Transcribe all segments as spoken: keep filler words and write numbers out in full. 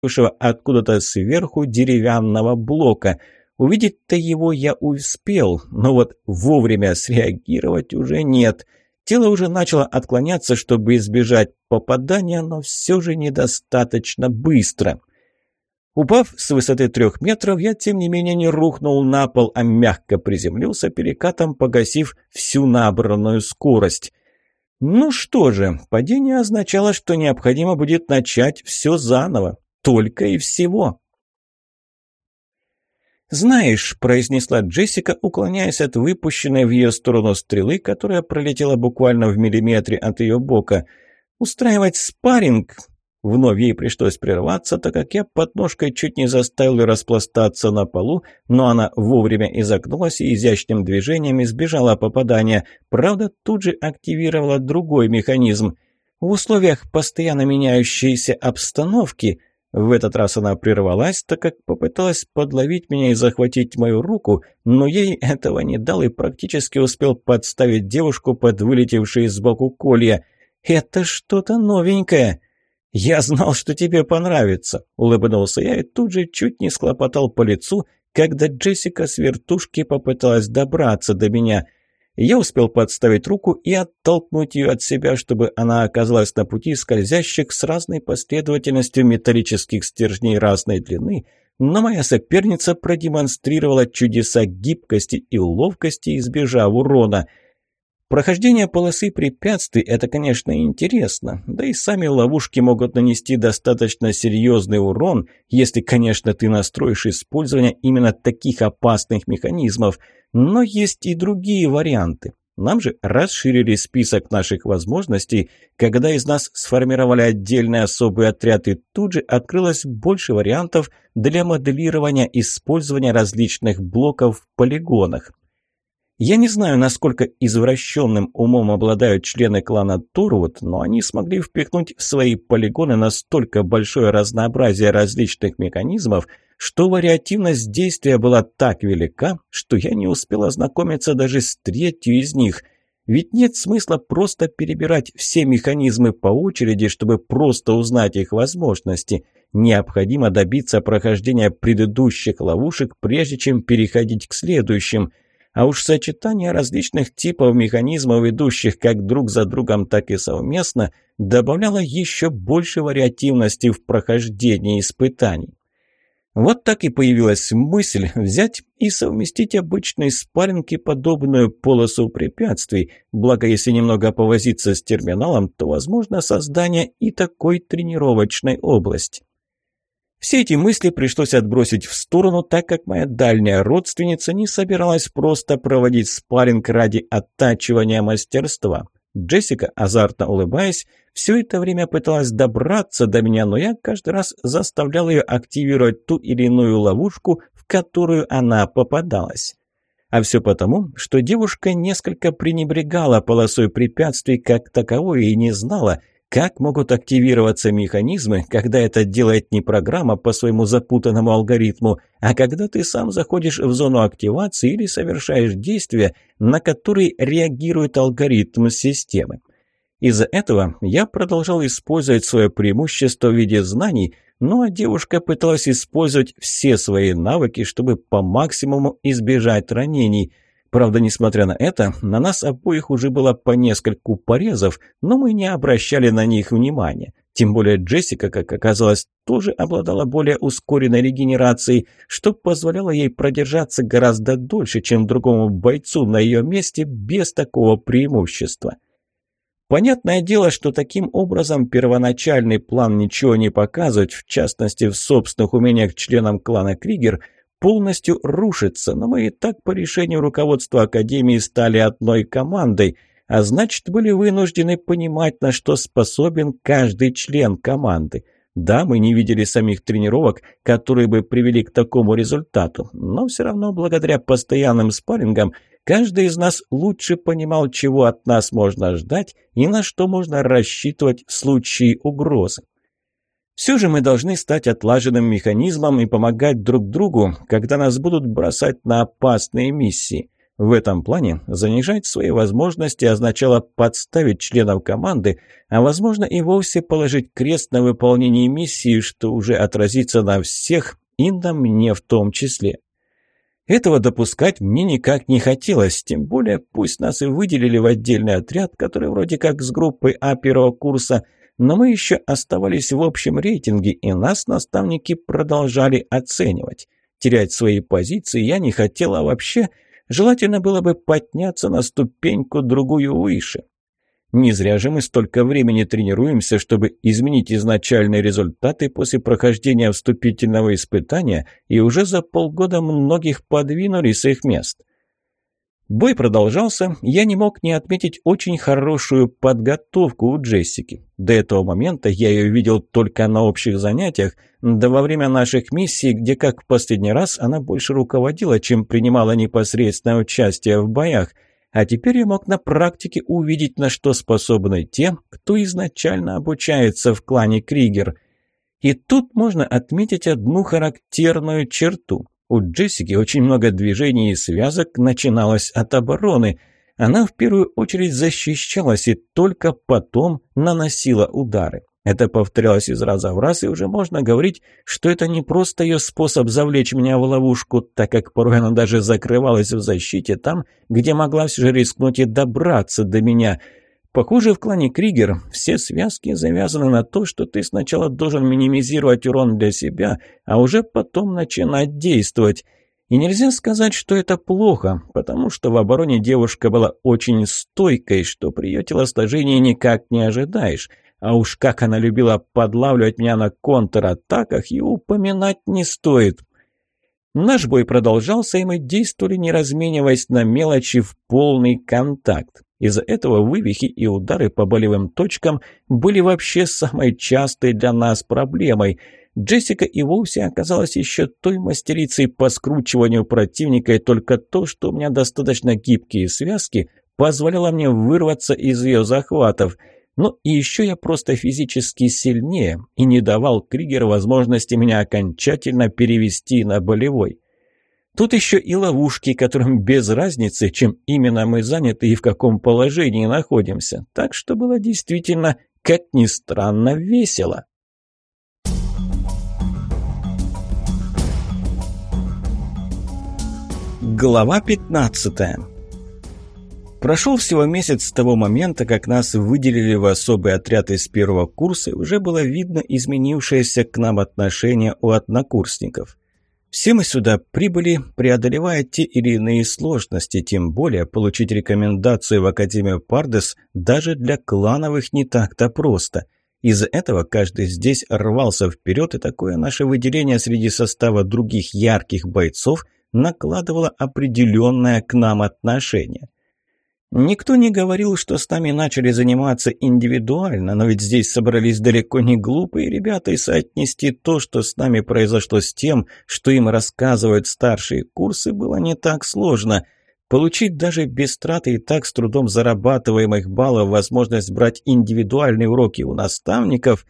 откуда-то сверху деревянного блока. Увидеть-то его я успел, но вот вовремя среагировать уже нет. Тело уже начало отклоняться, чтобы избежать попадания, но все же недостаточно быстро. Упав с высоты трех метров, я, тем не менее, не рухнул на пол, а мягко приземлился перекатом, погасив всю набранную скорость. Ну что же, падение означало, что необходимо будет начать все заново. Только и всего. «Знаешь», — произнесла Джессика, уклоняясь от выпущенной в ее сторону стрелы, которая пролетела буквально в миллиметре от ее бока, «устраивать спарринг...» Вновь ей пришлось прерваться, так как я подножкой чуть не заставил ее распластаться на полу, но она вовремя изогнулась и изящным движением избежала попадания. Правда, тут же активировала другой механизм. В условиях постоянно меняющейся обстановки... В этот раз она прервалась, так как попыталась подловить меня и захватить мою руку, но ей этого не дал и практически успел подставить девушку под вылетевшие сбоку колья. «Это что-то новенькое!» «Я знал, что тебе понравится», — улыбнулся я и тут же чуть не схлопотал по лицу, когда Джессика с вертушки попыталась добраться до меня. Я успел подставить руку и оттолкнуть ее от себя, чтобы она оказалась на пути скользящих с разной последовательностью металлических стержней разной длины, но моя соперница продемонстрировала чудеса гибкости и ловкости, избежав урона. Прохождение полосы препятствий – это, конечно, интересно, да и сами ловушки могут нанести достаточно серьезный урон, если, конечно, ты настроишь использование именно таких опасных механизмов, но есть и другие варианты. Нам же расширили список наших возможностей, когда из нас сформировали отдельный особый отряд, и тут же открылось больше вариантов для моделирования использования различных блоков в полигонах. Я не знаю, насколько извращенным умом обладают члены клана Торвуд, но они смогли впихнуть в свои полигоны настолько большое разнообразие различных механизмов, что вариативность действия была так велика, что я не успел ознакомиться даже с третью из них. Ведь нет смысла просто перебирать все механизмы по очереди, чтобы просто узнать их возможности. Необходимо добиться прохождения предыдущих ловушек, прежде чем переходить к следующим. А уж сочетание различных типов механизмов, идущих как друг за другом, так и совместно, добавляло еще больше вариативности в прохождении испытаний. Вот так и появилась мысль взять и совместить обычный спарринг и подобную полосу препятствий, благо если немного повозиться с терминалом, то возможно создание и такой тренировочной области. Все эти мысли пришлось отбросить в сторону, так как моя дальняя родственница не собиралась просто проводить спарринг ради оттачивания мастерства. Джессика, азартно улыбаясь, все это время пыталась добраться до меня, но я каждый раз заставлял ее активировать ту или иную ловушку, в которую она попадалась. А все потому, что девушка несколько пренебрегала полосой препятствий как таковой и не знала, как могут активироваться механизмы, когда это делает не программа по своему запутанному алгоритму, а когда ты сам заходишь в зону активации или совершаешь действия, на которые реагирует алгоритм системы. Из-за этого я продолжал использовать свое преимущество в виде знаний, ну а девушка пыталась использовать все свои навыки, чтобы по максимуму избежать ранений. Правда, несмотря на это, на нас обоих уже было по нескольку порезов, но мы не обращали на них внимания. Тем более Джессика, как оказалось, тоже обладала более ускоренной регенерацией, что позволяло ей продержаться гораздо дольше, чем другому бойцу на ее месте без такого преимущества. Понятное дело, что таким образом первоначальный план ничего не показывать, в частности в собственных умениях членам клана Кригер, полностью рушится, но мы и так по решению руководства Академии стали одной командой, а значит, были вынуждены понимать, на что способен каждый член команды. Да, мы не видели самих тренировок, которые бы привели к такому результату, но все равно благодаря постоянным спаррингам каждый из нас лучше понимал, чего от нас можно ждать и на что можно рассчитывать в случае угрозы. Все же мы должны стать отлаженным механизмом и помогать друг другу, когда нас будут бросать на опасные миссии. В этом плане занижать свои возможности означало подставить членов команды, а возможно и вовсе положить крест на выполнении миссии, что уже отразится на всех и на мне в том числе. Этого допускать мне никак не хотелось, тем более пусть нас и выделили в отдельный отряд, который вроде как с группой А первого курса, но мы еще оставались в общем рейтинге, и нас наставники продолжали оценивать. Терять свои позиции я не хотела вообще, желательно было бы подняться на ступеньку другую выше. Не зря же мы столько времени тренируемся, чтобы изменить изначальные результаты после прохождения вступительного испытания, и уже за полгода многих подвинули с их мест. Бой продолжался, я не мог не отметить очень хорошую подготовку у Джессики. До этого момента я ее видел только на общих занятиях, да во время наших миссий, где, как в последний раз, она больше руководила, чем принимала непосредственное участие в боях. А теперь я мог на практике увидеть, на что способны те, кто изначально обучается в клане Кригер. И тут можно отметить одну характерную черту. У Джессики очень много движений и связок начиналось от обороны. Она в первую очередь защищалась и только потом наносила удары. Это повторялось из раза в раз, и уже можно говорить, что это не просто ее способ завлечь меня в ловушку, так как порой она даже закрывалась в защите там, где могла все же рискнуть и добраться до меня. Похоже, в клане Кригер все связки завязаны на то, что ты сначала должен минимизировать урон для себя, а уже потом начинать действовать. И нельзя сказать, что это плохо, потому что в обороне девушка была очень стойкой, что при ее телосложении никак не ожидаешь. А уж как она любила подлавливать меня на контратаках, и упоминать не стоит. Наш бой продолжался, и мы действовали, не размениваясь на мелочи, в полный контакт. Из-за этого вывихи и удары по болевым точкам были вообще самой частой для нас проблемой. Джессика и вовсе оказалась еще той мастерицей по скручиванию противника, и только то, что у меня достаточно гибкие связки, позволяло мне вырваться из ее захватов. Ну и еще я просто физически сильнее и не давал Кригер возможности меня окончательно перевести на болевой. Тут еще и ловушки, которым без разницы, чем именно мы заняты и в каком положении находимся. Так что было действительно, как ни странно, весело. Глава пятнадцатая. Прошел всего месяц с того момента, как нас выделили в особый отряд из первого курса, и уже было видно изменившееся к нам отношение у однокурсников. Все мы сюда прибыли, преодолевая те или иные сложности, тем более получить рекомендацию в Академию Пардес даже для клановых не так-то просто. Из-за этого каждый здесь рвался вперед, и такое наше выделение среди состава других ярких бойцов накладывало определенное к нам отношение. Никто не говорил, что с нами начали заниматься индивидуально, но ведь здесь собрались далеко не глупые ребята, и соотнести то, что с нами произошло, с тем, что им рассказывают старшие курсы, было не так сложно. Получить даже без траты и так с трудом зарабатываемых баллов возможность брать индивидуальные уроки у наставников.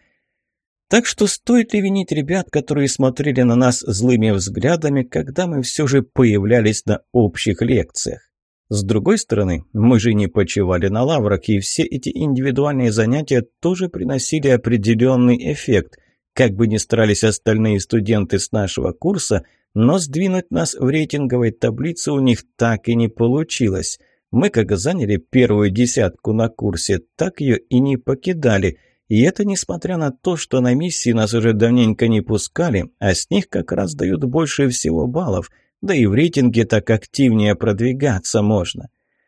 Так что стоит ли винить ребят, которые смотрели на нас злыми взглядами, когда мы все же появлялись на общих лекциях? С другой стороны, мы же не почивали на лаврах, и все эти индивидуальные занятия тоже приносили определенный эффект. Как бы ни старались остальные студенты с нашего курса, но сдвинуть нас в рейтинговой таблице у них так и не получилось. Мы как заняли первую десятку на курсе, так ее и не покидали. И это несмотря на то, что на миссии нас уже давненько не пускали, а с них как раз дают больше всего баллов. Да и в рейтинге так активнее продвигаться можно.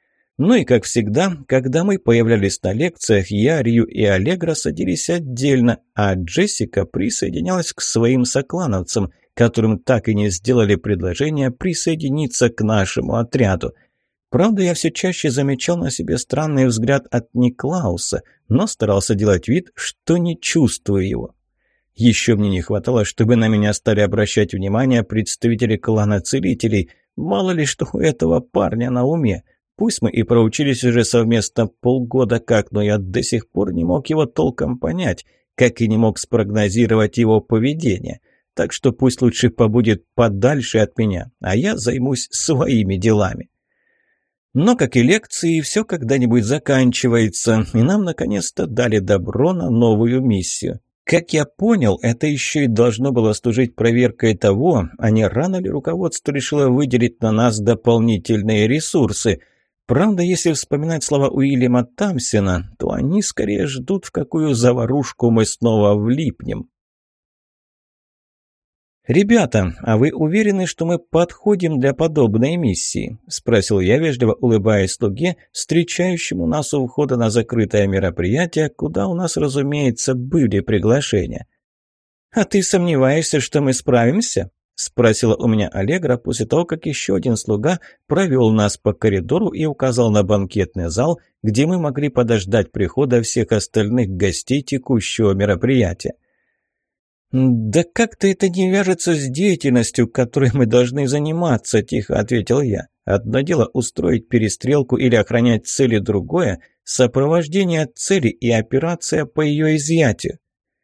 Ну и как всегда, когда мы появлялись на лекциях, я, Рью и Аллегра садились отдельно, а Джессика присоединялась к своим соклановцам, которым так и не сделали предложение присоединиться к нашему отряду. Правда, я все чаще замечал на себе странный взгляд от Никлауса, но старался делать вид, что не чувствую его. Еще мне не хватало, чтобы на меня стали обращать внимание представители клана целителей. Мало ли, что у этого парня на уме. Пусть мы и проучились уже совместно полгода как, но я до сих пор не мог его толком понять, как и не мог спрогнозировать его поведение. Так что пусть лучше побудет подальше от меня, а я займусь своими делами. Но, как и лекции, все когда-нибудь заканчивается, и нам наконец-то дали добро на новую миссию. Как я понял, это еще и должно было служить проверкой того, а не рано ли руководство решило выделить на нас дополнительные ресурсы. Правда, если вспоминать слова Уильяма Тамсена, то они скорее ждут, в какую заварушку мы снова влипнем. «Ребята, а вы уверены, что мы подходим для подобной миссии?» – спросил я, вежливо улыбаясь слуге, встречающему нас у входа на закрытое мероприятие, куда у нас, разумеется, были приглашения. «А ты сомневаешься, что мы справимся?» – спросила у меня Аллегра после того, как еще один слуга провел нас по коридору и указал на банкетный зал, где мы могли подождать прихода всех остальных гостей текущего мероприятия. «Да как-то это не вяжется с деятельностью, которой мы должны заниматься», – тихо ответил я. «Одно дело устроить перестрелку или охранять цели, другое – сопровождение цели и операция по ее изъятию».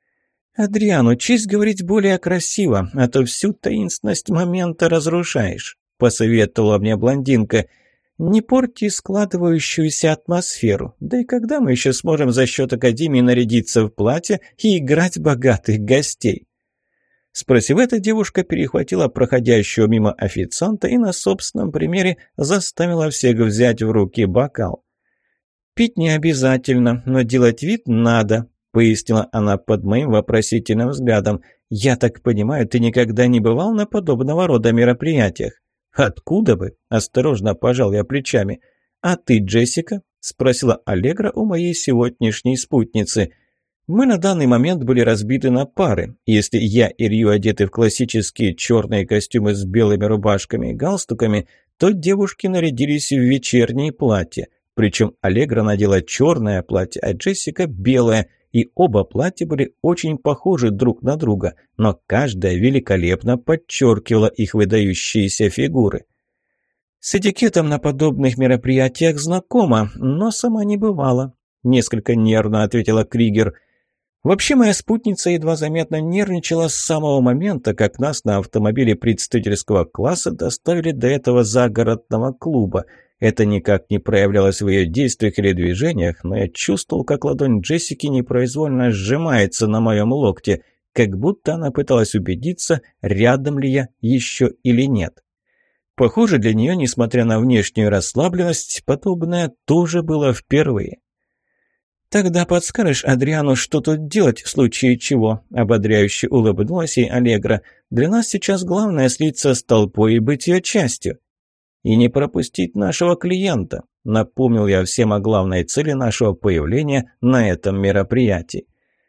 «Адриан, учись говорить более красиво, а то всю таинственность момента разрушаешь», – посоветовала мне блондинка. «Не порти складывающуюся атмосферу. Да и когда мы еще сможем за счет Академии нарядиться в платье и играть богатых гостей?» Спросив это, девушка перехватила проходящего мимо официанта и на собственном примере заставила всех взять в руки бокал. «Пить не обязательно, но делать вид надо», – пояснила она под моим вопросительным взглядом. «Я так понимаю, ты никогда не бывал на подобного рода мероприятиях?» «Откуда бы?» – осторожно пожал я плечами. «А ты, Джессика?» – спросила Аллегра у моей сегодняшней спутницы. Мы на данный момент были разбиты на пары. Если я и Рью одеты в классические черные костюмы с белыми рубашками и галстуками, то девушки нарядились в вечерние платья. Причем Аллегра надела черное платье, а Джессика – белое, и оба платья были очень похожи друг на друга, но каждая великолепно подчеркивала их выдающиеся фигуры. «С этикетом на подобных мероприятиях знакома, но сама не бывала», – несколько нервно ответила Кригер. Вообще, моя спутница едва заметно нервничала с самого момента, как нас на автомобиле представительского класса доставили до этого загородного клуба. Это никак не проявлялось в ее действиях или движениях, но я чувствовал, как ладонь Джессики непроизвольно сжимается на моем локте, как будто она пыталась убедиться, рядом ли я еще или нет. Похоже, для нее, несмотря на внешнюю расслабленность, подобное тоже было впервые. «Тогда подскажешь Адриану, что тут делать в случае чего?» – ободряюще улыбнулась ей Аллегра. «Для нас сейчас главное слиться с толпой и быть ее частью». «И не пропустить нашего клиента», – напомнил я всем о главной цели нашего появления на этом мероприятии.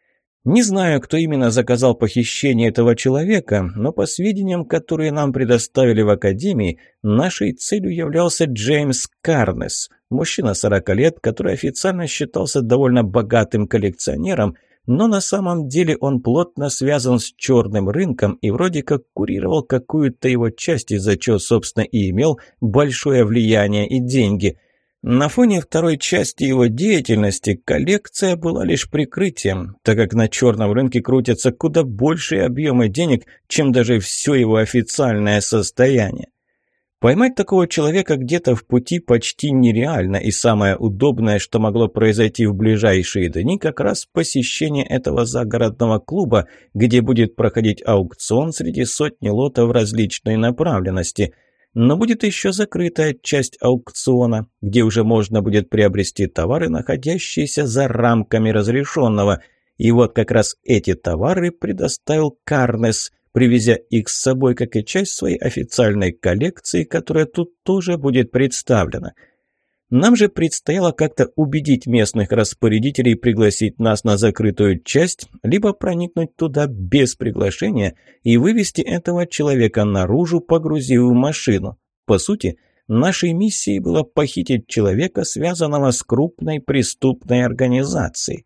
Не знаю, кто именно заказал похищение этого человека, но по сведениям, которые нам предоставили в Академии, нашей целью являлся Джеймс Карнес, мужчина сорока лет, который официально считался довольно богатым коллекционером, но на самом деле он плотно связан с черным рынком и вроде как курировал какую-то его часть, из-за чего, собственно, и имел большое влияние и деньги. На фоне второй части его деятельности коллекция была лишь прикрытием, так как на черном рынке крутятся куда большие объемы денег, чем даже все его официальное состояние. Поймать такого человека где-то в пути почти нереально, и самое удобное, что могло произойти в ближайшие дни, как раз посещение этого загородного клуба, где будет проходить аукцион среди сотни лотов различной направленности. Но будет еще закрытая часть аукциона, где уже можно будет приобрести товары, находящиеся за рамками разрешенного. И вот как раз эти товары предоставил Карнес, привезя их с собой, как и часть своей официальной коллекции, которая тут тоже будет представлена. Нам же предстояло как-то убедить местных распорядителей пригласить нас на закрытую часть, либо проникнуть туда без приглашения и вывести этого человека наружу, погрузив в машину. По сути, нашей миссией было похитить человека, связанного с крупной преступной организацией.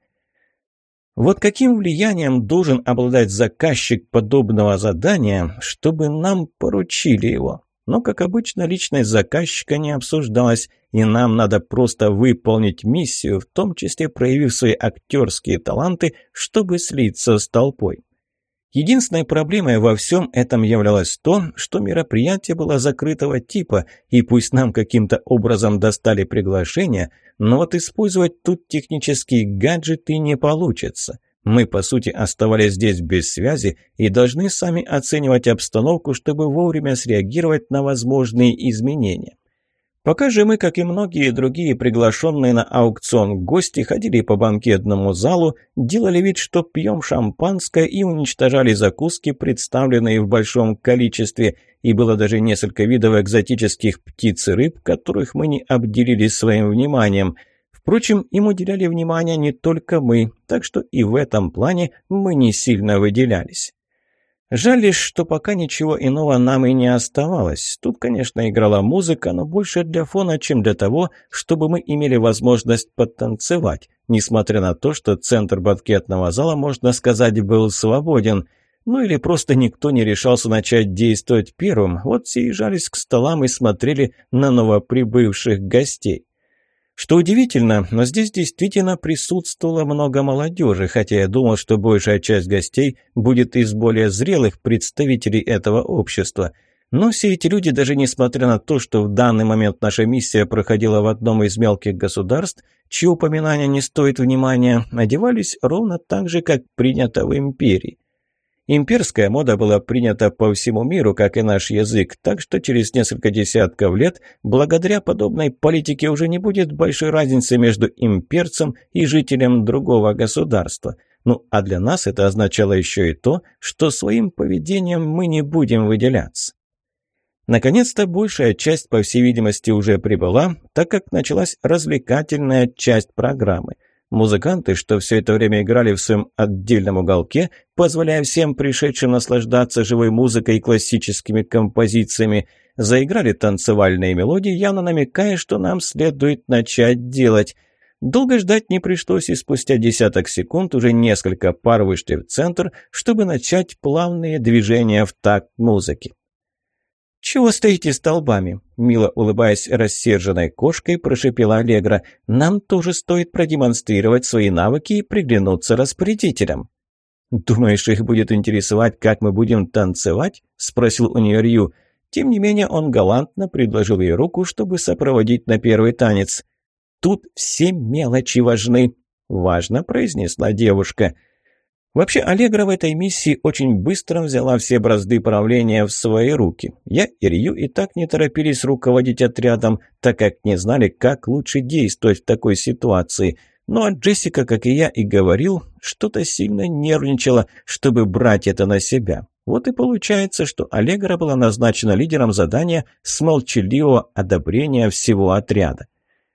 Вот каким влиянием должен обладать заказчик подобного задания, чтобы нам поручили его? Но, как обычно, личность заказчика не обсуждалась, и нам надо просто выполнить миссию, в том числе проявив свои актерские таланты, чтобы слиться с толпой. Единственной проблемой во всем этом являлось то, что мероприятие было закрытого типа, и пусть нам каким-то образом достали приглашение, но вот использовать тут технические гаджеты не получится. Мы, по сути, оставались здесь без связи и должны сами оценивать обстановку, чтобы вовремя среагировать на возможные изменения. Пока же мы, как и многие другие приглашенные на аукцион гости, ходили по банкетному залу, делали вид, что пьем шампанское и уничтожали закуски, представленные в большом количестве, и было даже несколько видов экзотических птиц и рыб, которых мы не обделили своим вниманием. Впрочем, им уделяли внимание не только мы, так что и в этом плане мы не сильно выделялись. Жаль лишь, что пока ничего иного нам и не оставалось. Тут, конечно, играла музыка, но больше для фона, чем для того, чтобы мы имели возможность потанцевать, несмотря на то, что центр банкетного зала, можно сказать, был свободен. Ну или просто никто не решался начать действовать первым, вот все и жались к столам и смотрели на новоприбывших гостей. Что удивительно, но здесь действительно присутствовало много молодежи, хотя я думал, что большая часть гостей будет из более зрелых представителей этого общества. Но все эти люди, даже несмотря на то, что в данный момент наша миссия проходила в одном из мелких государств, чьи упоминания не стоит внимания, одевались ровно так же, как принято в империи. Имперская мода была принята по всему миру, как и наш язык, так что через несколько десятков лет, благодаря подобной политике, уже не будет большой разницы между имперцем и жителем другого государства. Ну, а для нас это означало еще и то, что своим поведением мы не будем выделяться. Наконец-то большая часть, по всей видимости, уже прибыла, так как началась развлекательная часть программы. Музыканты, что все это время играли в своем отдельном уголке, позволяя всем пришедшим наслаждаться живой музыкой и классическими композициями, заиграли танцевальные мелодии, явно намекая, что нам следует начать делать. Долго ждать не пришлось, и спустя десяток секунд уже несколько пар вышли в центр, чтобы начать плавные движения в такт музыки. «Чего стоите столбами?» – мило улыбаясь рассерженной кошкой, прошипела Аллегра. «Нам тоже стоит продемонстрировать свои навыки и приглянуться распорядителям». «Думаешь, их будет интересовать, как мы будем танцевать?» – спросил у нее Рью. Тем не менее, он галантно предложил ей руку, чтобы сопроводить на первый танец. «Тут все мелочи важны», – важно произнесла девушка. Вообще, Аллегра в этой миссии очень быстро взяла все бразды правления в свои руки. Я и Рью и так не торопились руководить отрядом, так как не знали, как лучше действовать в такой ситуации. Ну а Джессика, как и я и говорил, что-то сильно нервничала, чтобы брать это на себя. Вот и получается, что Аллегра была назначена лидером задания с молчаливого одобрения всего отряда.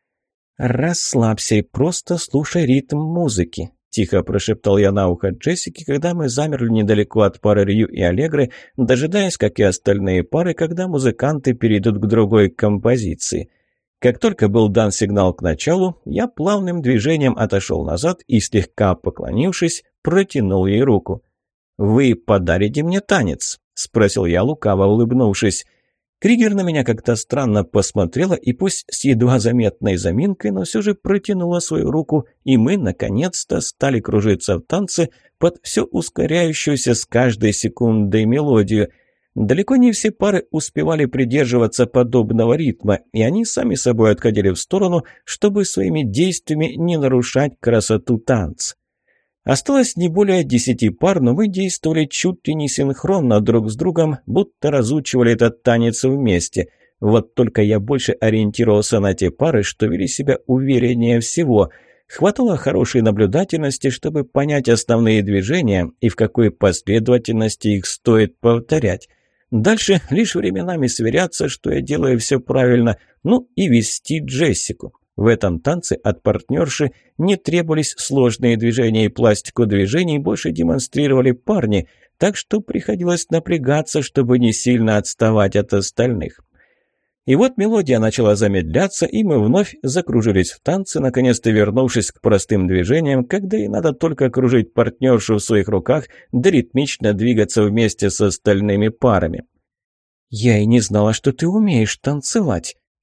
«Расслабься и просто слушай ритм музыки», – тихо прошептал я на ухо Джессике, когда мы замерли недалеко от пары Рью и Аллегры, дожидаясь, как и остальные пары, когда музыканты перейдут к другой композиции. Как только был дан сигнал к началу, я плавным движением отошел назад и, слегка поклонившись, протянул ей руку. «Вы подарите мне танец?» – спросил я, лукаво улыбнувшись. Кригер на меня как-то странно посмотрела и пусть с едва заметной заминкой, но все же протянула свою руку, и мы, наконец-то, стали кружиться в танце под все ускоряющуюся с каждой секундой мелодию. Далеко не все пары успевали придерживаться подобного ритма, и они сами собой отходили в сторону, чтобы своими действиями не нарушать красоту танца. Осталось не более десяти пар, но мы действовали чуть ли не синхронно друг с другом, будто разучивали этот танец вместе. Вот только я больше ориентировался на те пары, что вели себя увереннее всего. Хватало хорошей наблюдательности, чтобы понять основные движения и в какой последовательности их стоит повторять. Дальше лишь временами сверяться, что я делаю все правильно, ну и вести Джессику. В этом танце от партнерши не требовались сложные движения, и пластику движений больше демонстрировали парни, так что приходилось напрягаться, чтобы не сильно отставать от остальных. И вот мелодия начала замедляться, и мы вновь закружились в танце, наконец-то вернувшись к простым движениям, когда и надо только кружить партнершу в своих руках, да ритмично двигаться вместе с остальными парами. «Я и не знала, что ты умеешь танцевать», —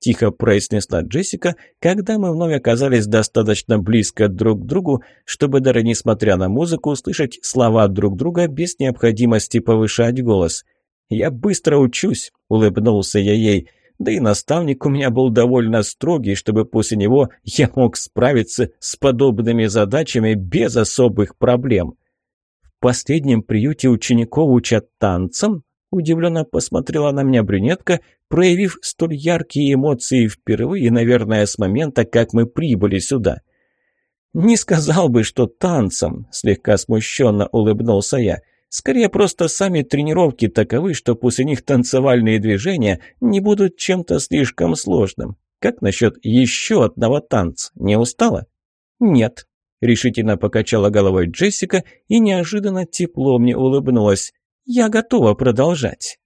тихо произнесла Джессика, когда мы вновь оказались достаточно близко друг к другу, чтобы даже несмотря на музыку услышать слова друг друга без необходимости повышать голос. «Я быстро учусь», – улыбнулся я ей, – да и наставник у меня был довольно строгий, чтобы после него я мог справиться с подобными задачами без особых проблем. «В последнем приюте учеников учат танцам?» – удивленно посмотрела на меня брюнетка, проявив столь яркие эмоции впервые, наверное, с момента, как мы прибыли сюда. «Не сказал бы, что танцам», – слегка смущенно улыбнулся я. «Скорее, просто сами тренировки таковы, что после них танцевальные движения не будут чем-то слишком сложным. Как насчет еще одного танца? Не устала?» «Нет», – решительно покачала головой Джессика и неожиданно тепло мне улыбнулась. «Я готова продолжать».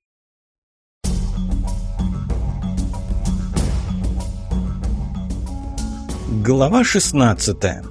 Глава шестнадцатая.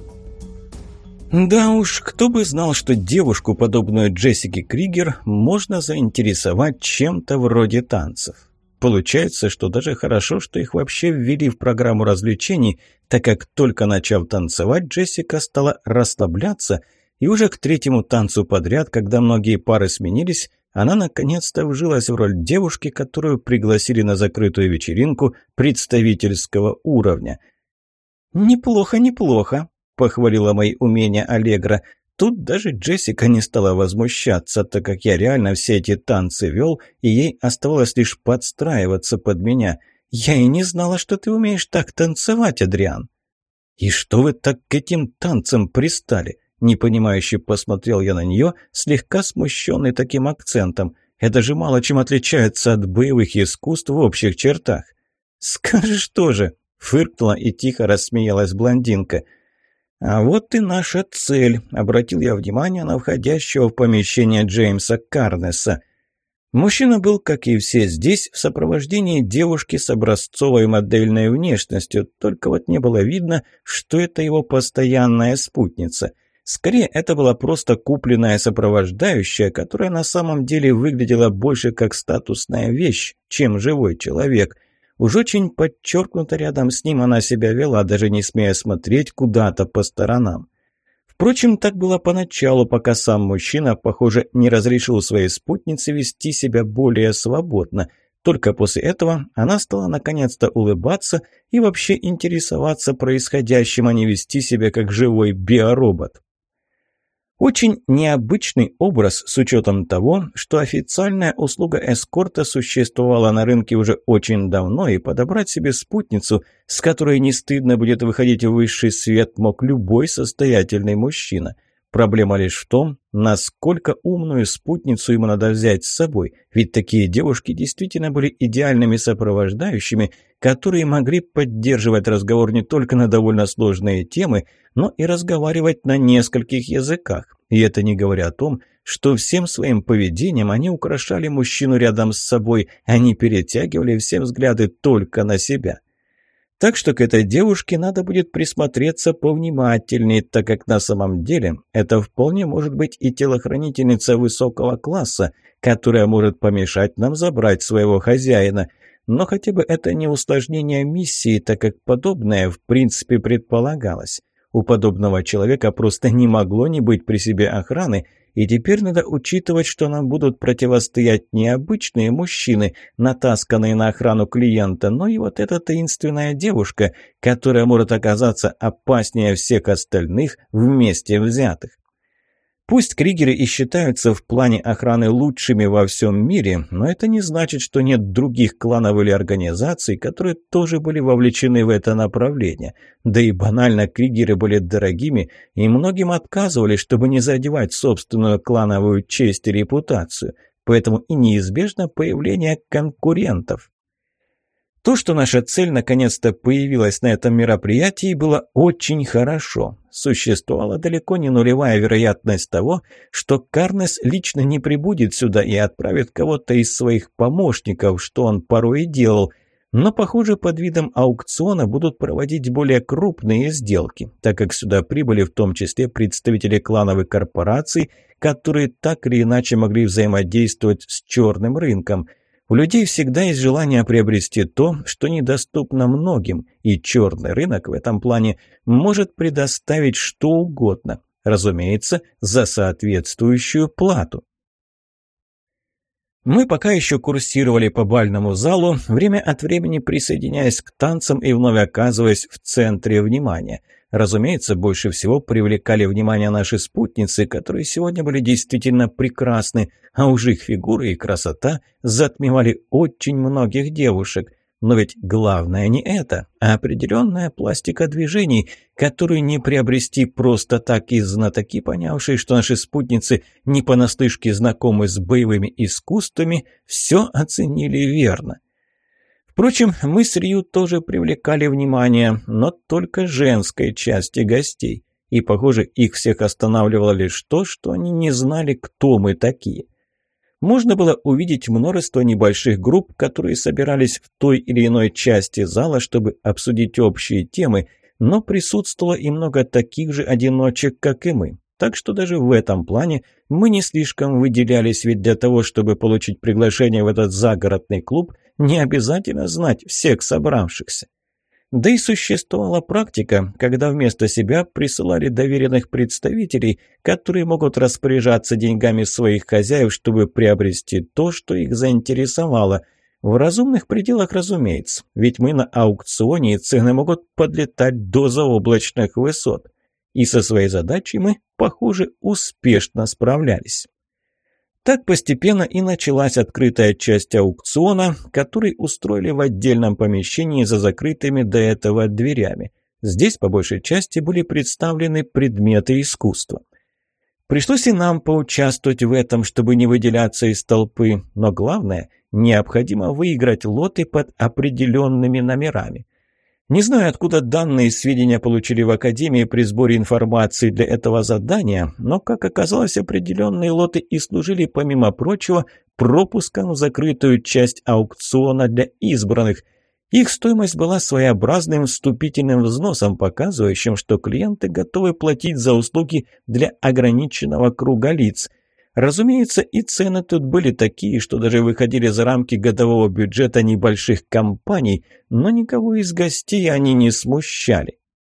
Да уж, кто бы знал, что девушку, подобную Джессике Кригер, можно заинтересовать чем-то вроде танцев. Получается, что даже хорошо, что их вообще ввели в программу развлечений, так как только начав танцевать, Джессика стала расслабляться, и уже к третьему танцу подряд, когда многие пары сменились, она наконец-то вжилась в роль девушки, которую пригласили на закрытую вечеринку представительского уровня. «Неплохо, неплохо», – похвалила мои умения Аллегра. Тут даже Джессика не стала возмущаться, так как я реально все эти танцы вел, и ей оставалось лишь подстраиваться под меня. «Я и не знала, что ты умеешь так танцевать, Адриан». «И что вы так к этим танцам пристали?» Непонимающе посмотрел я на нее, слегка смущенный таким акцентом. «Это же мало чем отличается от боевых искусств в общих чертах». «Скажешь тоже», – фыркнула и тихо рассмеялась блондинка. «А вот и наша цель», – обратил я внимание на входящего в помещение Джеймса Карнеса. Мужчина был, как и все здесь, в сопровождении девушки с образцовой модельной внешностью, только вот не было видно, что это его постоянная спутница. Скорее, это была просто купленная сопровождающая, которая на самом деле выглядела больше как статусная вещь, чем живой человек. Уж очень подчеркнуто рядом с ним она себя вела, даже не смея смотреть куда-то по сторонам. Впрочем, так было поначалу, пока сам мужчина, похоже, не разрешил своей спутнице вести себя более свободно. Только после этого она стала наконец-то улыбаться и вообще интересоваться происходящим, а не вести себя как живой биоробот. Очень необычный образ с учетом того, что официальная услуга эскорта существовала на рынке уже очень давно, и подобрать себе спутницу, с которой не стыдно будет выходить в высший свет, мог любой состоятельный мужчина. Проблема лишь в том, насколько умную спутницу ему надо взять с собой, ведь такие девушки действительно были идеальными сопровождающими, которые могли поддерживать разговор не только на довольно сложные темы, но и разговаривать на нескольких языках. И это не говоря о том, что всем своим поведением они украшали мужчину рядом с собой, они перетягивали все взгляды только на себя. Так что к этой девушке надо будет присмотреться повнимательнее, так как на самом деле это вполне может быть и телохранительница высокого класса, которая может помешать нам забрать своего хозяина. Но хотя бы это не усложнение миссии, так как подобное в принципе предполагалось. У подобного человека просто не могло не быть при себе охраны, и теперь надо учитывать, что нам будут противостоять не обычные мужчины, натасканные на охрану клиента, но и вот эта таинственная девушка, которая может оказаться опаснее всех остальных вместе взятых. Пусть Кригеры и считаются в плане охраны лучшими во всем мире, но это не значит, что нет других кланов или организаций, которые тоже были вовлечены в это направление. Да и банально Кригеры были дорогими, и многим отказывали, чтобы не задевать собственную клановую честь и репутацию. Поэтому и неизбежно появление конкурентов. То, что наша цель наконец-то появилась на этом мероприятии, было очень хорошо. Существовала далеко не нулевая вероятность того, что Карнес лично не прибудет сюда и отправит кого-то из своих помощников, что он порой и делал. Но, похоже, под видом аукциона будут проводить более крупные сделки, так как сюда прибыли в том числе представители клановых корпораций, которые так или иначе могли взаимодействовать с черным рынком. У людей всегда есть желание приобрести то, что недоступно многим, и черный рынок в этом плане может предоставить что угодно, разумеется, за соответствующую плату. Мы пока еще курсировали по бальному залу, время от времени присоединяясь к танцам и вновь оказываясь в центре внимания. Разумеется, больше всего привлекали внимание наши спутницы, которые сегодня были действительно прекрасны, а уж их фигуры и красота затмевали очень многих девушек. Но ведь главное не это, а определенная пластика движений, которую не приобрести просто так, и знатоки, понявшие, что наши спутницы не понаслышке знакомы с боевыми искусствами, все оценили верно. Впрочем, мы с Рью тоже привлекали внимание, но только женской части гостей. И, похоже, их всех останавливало лишь то, что они не знали, кто мы такие. Можно было увидеть множество небольших групп, которые собирались в той или иной части зала, чтобы обсудить общие темы, но присутствовало и много таких же одиночек, как и мы. Так что даже в этом плане мы не слишком выделялись, ведь для того, чтобы получить приглашение в этот загородный клуб, не обязательно знать всех собравшихся. Да и существовала практика, когда вместо себя присылали доверенных представителей, которые могут распоряжаться деньгами своих хозяев, чтобы приобрести то, что их заинтересовало. В разумных пределах, разумеется, ведь мы на аукционе, и цены могут подлетать до заоблачных высот. И со своей задачей мы, похоже, успешно справлялись. Так постепенно и началась открытая часть аукциона, который устроили в отдельном помещении за закрытыми до этого дверями. Здесь, по большей части, были представлены предметы искусства. Пришлось и нам поучаствовать в этом, чтобы не выделяться из толпы, но главное, необходимо выиграть лоты под определенными номерами. Не знаю, откуда данные сведения получили в Академии при сборе информации для этого задания, но, как оказалось, определенные лоты и служили, помимо прочего, пропуском в закрытую часть аукциона для избранных. Их стоимость была своеобразным вступительным взносом, показывающим, что клиенты готовы платить за услуги для ограниченного круга лиц. Разумеется, и цены тут были такие, что даже выходили за рамки годового бюджета небольших компаний, но никого из гостей они не смущали.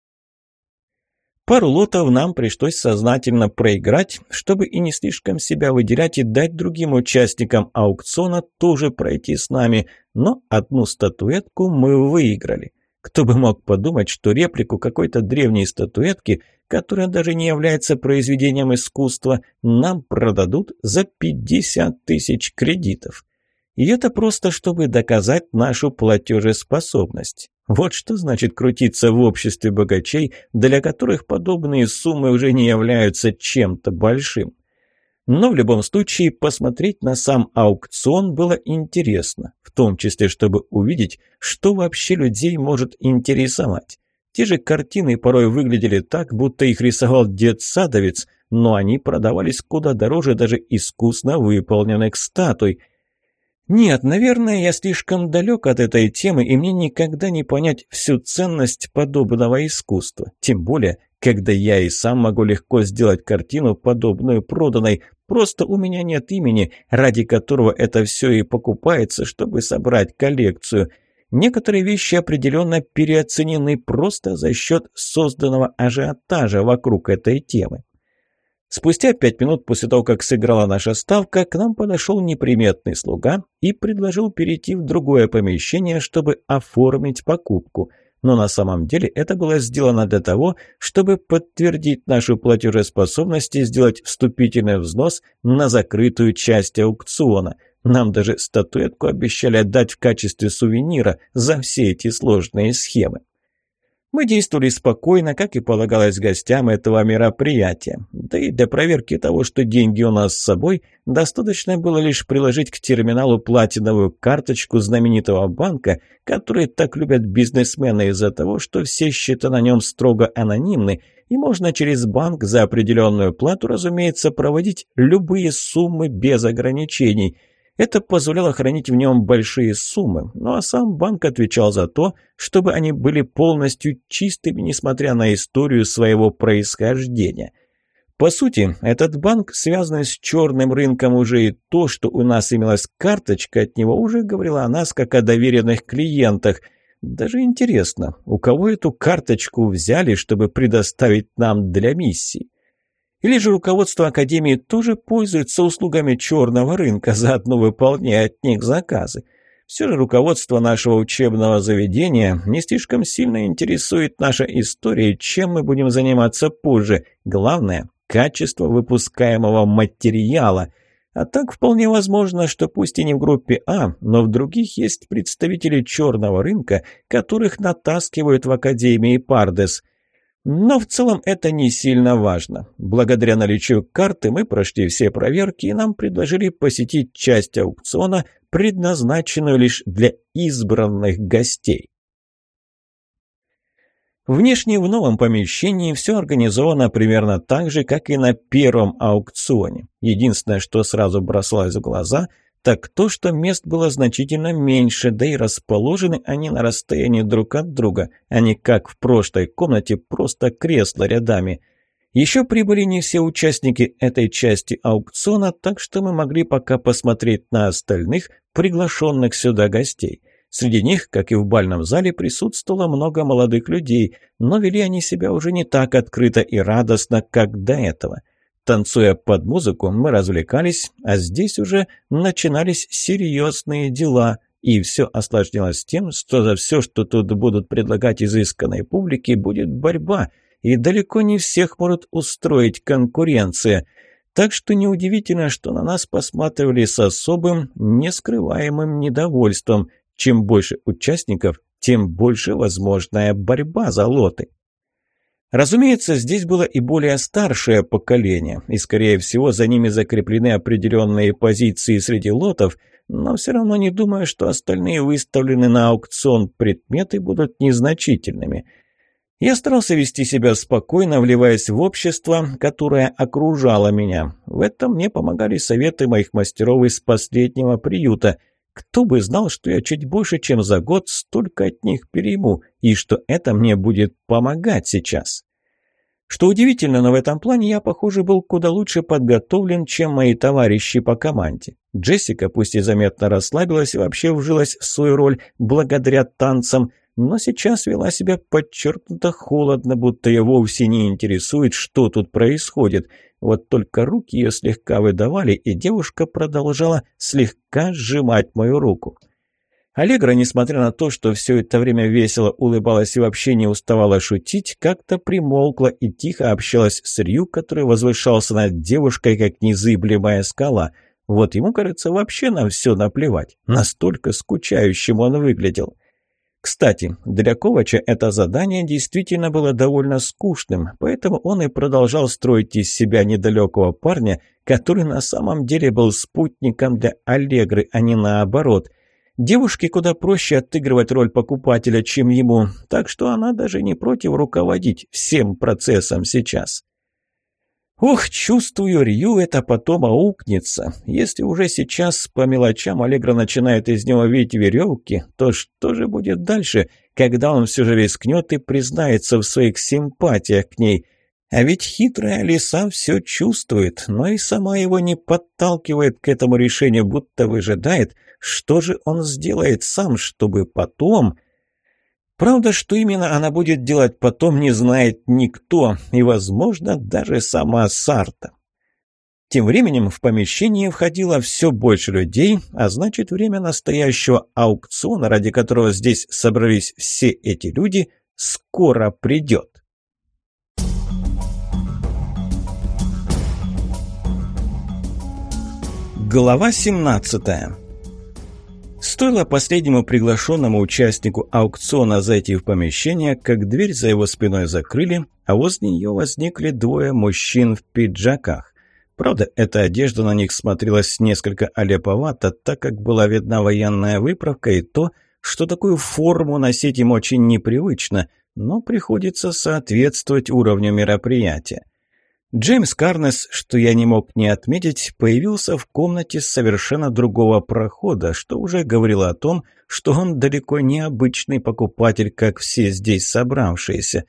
Пару лотов нам пришлось сознательно проиграть, чтобы и не слишком себя выделять и дать другим участникам аукциона тоже пройти с нами, но одну статуэтку мы выиграли. Кто бы мог подумать, что реплику какой-то древней статуэтки, которая даже не является произведением искусства, нам продадут за пятьдесят тысяч кредитов. И это просто, чтобы доказать нашу платежеспособность. Вот что значит крутиться в обществе богачей, для которых подобные суммы уже не являются чем-то большим. Но в любом случае посмотреть на сам аукцион было интересно, в том числе, чтобы увидеть, что вообще людей может интересовать. Те же картины порой выглядели так, будто их рисовал дед-садовец, но они продавались куда дороже даже искусно выполненных статуй. Нет, наверное, я слишком далек от этой темы, и мне никогда не понять всю ценность подобного искусства. Тем более, когда я и сам могу легко сделать картину, подобную проданной. Просто у меня нет имени, ради которого это все и покупается, чтобы собрать коллекцию. Некоторые вещи определенно переоценены просто за счет созданного ажиотажа вокруг этой темы. Спустя пять минут после того, как сыграла наша ставка, к нам подошел неприметный слуга и предложил перейти в другое помещение, чтобы оформить покупку. Но на самом деле это было сделано для того, чтобы подтвердить нашу платежеспособность и сделать вступительный взнос на закрытую часть аукциона. Нам даже статуэтку обещали отдать в качестве сувенира за все эти сложные схемы. Мы действовали спокойно, как и полагалось гостям этого мероприятия. Да и для проверки того, что деньги у нас с собой, достаточно было лишь приложить к терминалу платиновую карточку знаменитого банка, который так любят бизнесмены из-за того, что все счета на нем строго анонимны, и можно через банк за определенную плату, разумеется, проводить любые суммы без ограничений. Это позволяло хранить в нем большие суммы, ну а сам банк отвечал за то, чтобы они были полностью чистыми, несмотря на историю своего происхождения. По сути, этот банк, связанный с черным рынком, уже и то, что у нас имелась карточка от него, уже говорило о нас как о доверенных клиентах. Даже интересно, у кого эту карточку взяли, чтобы предоставить нам для миссии? Или же руководство Академии тоже пользуется услугами черного рынка, заодно выполняя от них заказы? Все же руководство нашего учебного заведения не слишком сильно интересует наша история, чем мы будем заниматься позже. Главное – качество выпускаемого материала. А так вполне возможно, что пусть и не в группе А, но в других есть представители черного рынка, которых натаскивают в Академии Пардес. Но в целом это не сильно важно. Благодаря наличию карты мы прошли все проверки, и нам предложили посетить часть аукциона, предназначенную лишь для избранных гостей. Внешне в новом помещении все организовано примерно так же, как и на первом аукционе. Единственное, что сразу бросалось в глаза – так то, что мест было значительно меньше, да и расположены они на расстоянии друг от друга, а не как в прошлой комнате, просто кресла рядами. Еще прибыли не все участники этой части аукциона, так что мы могли пока посмотреть на остальных, приглашенных сюда гостей. Среди них, как и в бальном зале, присутствовало много молодых людей, но вели они себя уже не так открыто и радостно, как до этого. Танцуя под музыку, мы развлекались, а здесь уже начинались серьезные дела, и все осложнилось тем, что за все, что тут будут предлагать изысканной публике, будет борьба, и далеко не всех может устроить конкуренция. Так что неудивительно, что на нас посматривали с особым, нескрываемым недовольством. Чем больше участников, тем больше возможная борьба за лоты. Разумеется, здесь было и более старшее поколение, и, скорее всего, за ними закреплены определенные позиции среди лотов, но все равно не думаю, что остальные выставлены на аукцион предметы будут незначительными. Я старался вести себя спокойно, вливаясь в общество, которое окружало меня. В этом мне помогали советы моих мастеров из последнего приюта. Кто бы знал, что я чуть больше, чем за год, столько от них перейму, и что это мне будет помогать сейчас. Что удивительно, но в этом плане я, похоже, был куда лучше подготовлен, чем мои товарищи по команде. Джессика, пусть и заметно расслабилась и вообще вжилась в свою роль благодаря танцам, но сейчас вела себя подчеркнуто холодно, будто ее вовсе не интересует, что тут происходит. Вот только руки ее слегка выдавали, и девушка продолжала слегка сжимать мою руку. Аллегра, несмотря на то, что все это время весело улыбалась и вообще не уставала шутить, как-то примолкла и тихо общалась с Рью, который возвышался над девушкой, как незыблемая скала. Вот ему, кажется, вообще на все наплевать. Настолько скучающим он выглядел. Кстати, для Ковача это задание действительно было довольно скучным, поэтому он и продолжал строить из себя недалекого парня, который на самом деле был спутником для Аллегры, а не наоборот. Девушке куда проще отыгрывать роль покупателя, чем ему, так что она даже не против руководить всем процессом сейчас. Ох, чувствую, Рью это потом аукнется. Если уже сейчас по мелочам Аллегра начинает из него видеть веревки, то что же будет дальше, когда он все же рискнет и признается в своих симпатиях к ней? А ведь хитрая лиса все чувствует, но и сама его не подталкивает к этому решению, будто выжидает, что же он сделает сам, чтобы потом... Правда, что именно она будет делать потом, не знает никто, и, возможно, даже сама Сарта. Тем временем в помещение входило все больше людей, а значит, время настоящего аукциона, ради которого здесь собрались все эти люди, скоро придет. Глава семнадцатая. Стоило последнему приглашенному участнику аукциона зайти в помещение, как дверь за его спиной закрыли, а возле нее возникли двое мужчин в пиджаках. Правда, эта одежда на них смотрелась несколько аляповато, так как была видна военная выправка и то, что такую форму носить им очень непривычно, но приходится соответствовать уровню мероприятия. Джеймс Карнес, что я не мог не отметить, появился в комнате с совершенно другого прохода, что уже говорило о том, что он далеко не обычный покупатель, как все здесь собравшиеся. В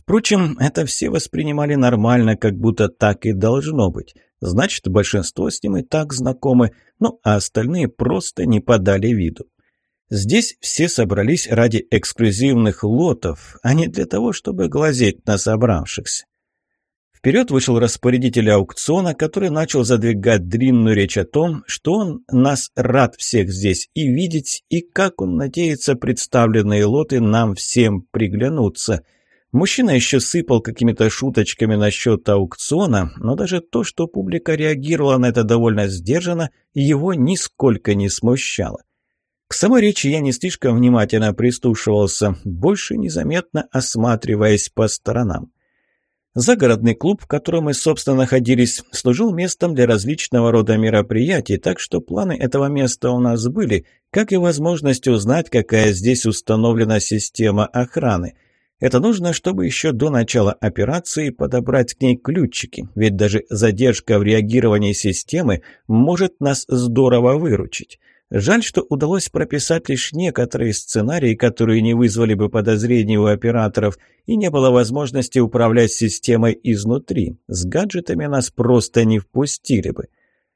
Впрочем, это все воспринимали нормально, как будто так и должно быть. Значит, большинство с ним и так знакомы, ну а остальные просто не подали виду. Здесь все собрались ради эксклюзивных лотов, а не для того, чтобы глазеть на собравшихся. Вперед вышел распорядитель аукциона, который начал задвигать длинную речь о том, что он нас рад всех здесь и видеть, и как он надеется, представленные лоты нам всем приглянутся. Мужчина еще сыпал какими-то шуточками насчет аукциона, но даже то, что публика реагировала на это довольно сдержанно, его нисколько не смущало. К самой речи я не слишком внимательно прислушивался, больше незаметно осматриваясь по сторонам. Загородный клуб, в котором мы, собственно, находились, служил местом для различного рода мероприятий, так что планы этого места у нас были, как и возможность узнать, какая здесь установлена система охраны. Это нужно, чтобы еще до начала операции подобрать к ней ключики, ведь даже задержка в реагировании системы может нас здорово выручить. Жаль, что удалось прописать лишь некоторые сценарии, которые не вызвали бы подозрений у операторов, и не было возможности управлять системой изнутри. С гаджетами нас просто не впустили бы.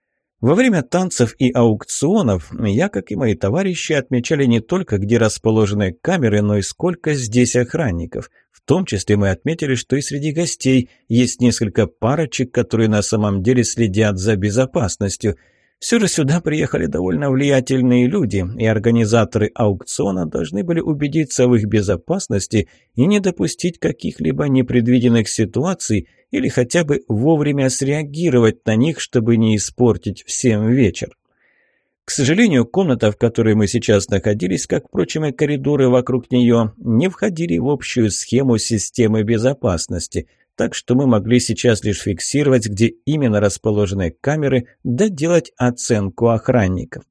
Во время танцев и аукционов я, как и мои товарищи, отмечали не только, где расположены камеры, но и сколько здесь охранников. В том числе мы отметили, что и среди гостей есть несколько парочек, которые на самом деле следят за безопасностью. Все же сюда приехали довольно влиятельные люди, и организаторы аукциона должны были убедиться в их безопасности и не допустить каких-либо непредвиденных ситуаций или хотя бы вовремя среагировать на них, чтобы не испортить всем вечер. К сожалению, комната, в которой мы сейчас находились, как, впрочем, и коридоры вокруг нее, не входили в общую схему системы безопасности – так что мы могли сейчас лишь фиксировать, где именно расположены камеры, да делать оценку охранников.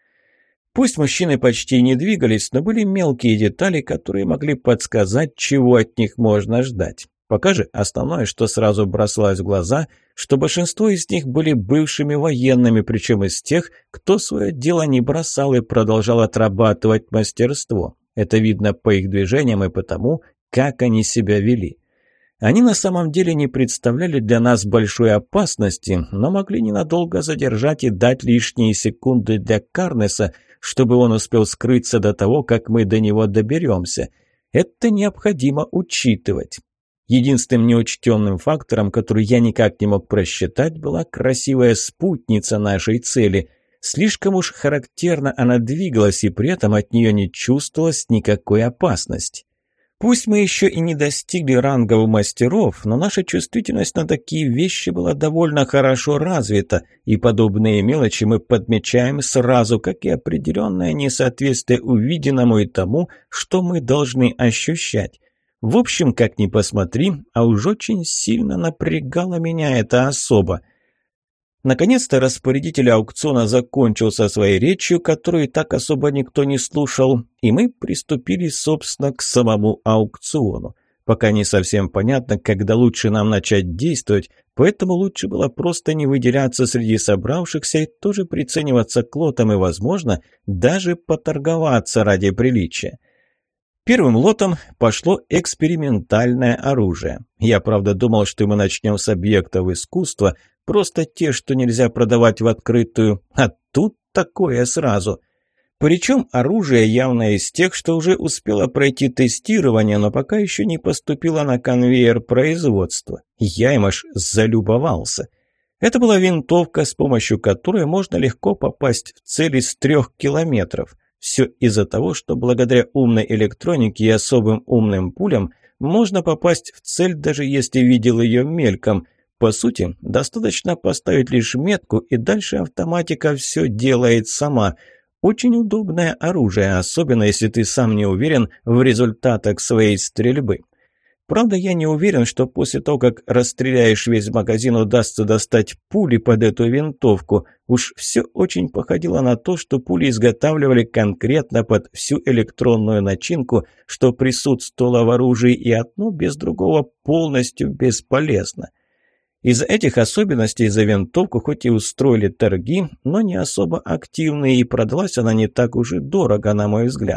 Пусть мужчины почти не двигались, но были мелкие детали, которые могли подсказать, чего от них можно ждать. Пока же основное, что сразу бросалось в глаза, что большинство из них были бывшими военными, причем из тех, кто свое дело не бросал и продолжал отрабатывать мастерство. Это видно по их движениям и по тому, как они себя вели. Они на самом деле не представляли для нас большой опасности, но могли ненадолго задержать и дать лишние секунды для Карнеса, чтобы он успел скрыться до того, как мы до него доберемся. Это необходимо учитывать. Единственным неучтенным фактором, который я никак не мог просчитать, была красивая спутница нашей цели. Слишком уж характерно она двигалась, и при этом от нее не чувствовалось никакой опасности. Пусть мы еще и не достигли рангов мастеров, но наша чувствительность на такие вещи была довольно хорошо развита, и подобные мелочи мы подмечаем сразу, как и определенное несоответствие увиденному и тому, что мы должны ощущать. В общем, как ни посмотри, а уж очень сильно напрягала меня эта особа. Наконец-то распорядитель аукциона закончил со своей речью, которую так особо никто не слушал, и мы приступили, собственно, к самому аукциону. Пока не совсем понятно, когда лучше нам начать действовать, поэтому лучше было просто не выделяться среди собравшихся и тоже прицениваться к лотам и, возможно, даже поторговаться ради приличия. Первым лотом пошло экспериментальное оружие. Я, правда, думал, что мы начнем с объектов искусства, просто те, что нельзя продавать в открытую, а тут такое сразу. Причем оружие явно из тех, что уже успело пройти тестирование, но пока еще не поступило на конвейер производства. Я им аж залюбовался. Это была винтовка, с помощью которой можно легко попасть в цель из трех километров. Все из-за того, что благодаря умной электронике и особым умным пулям можно попасть в цель, даже если видел ее мельком. По сути, достаточно поставить лишь метку, и дальше автоматика все делает сама. Очень удобное оружие, особенно если ты сам не уверен в результатах своей стрельбы. Правда, я не уверен, что после того, как расстреляешь весь магазин, удастся достать пули под эту винтовку. Уж все очень походило на то, что пули изготавливали конкретно под всю электронную начинку, что присутствовало в оружии, и одно без другого полностью бесполезно. Из-за этих особенностей за винтовку хоть и устроили торги, но не особо активные, и продалась она не так уж и дорого, на мой взгляд.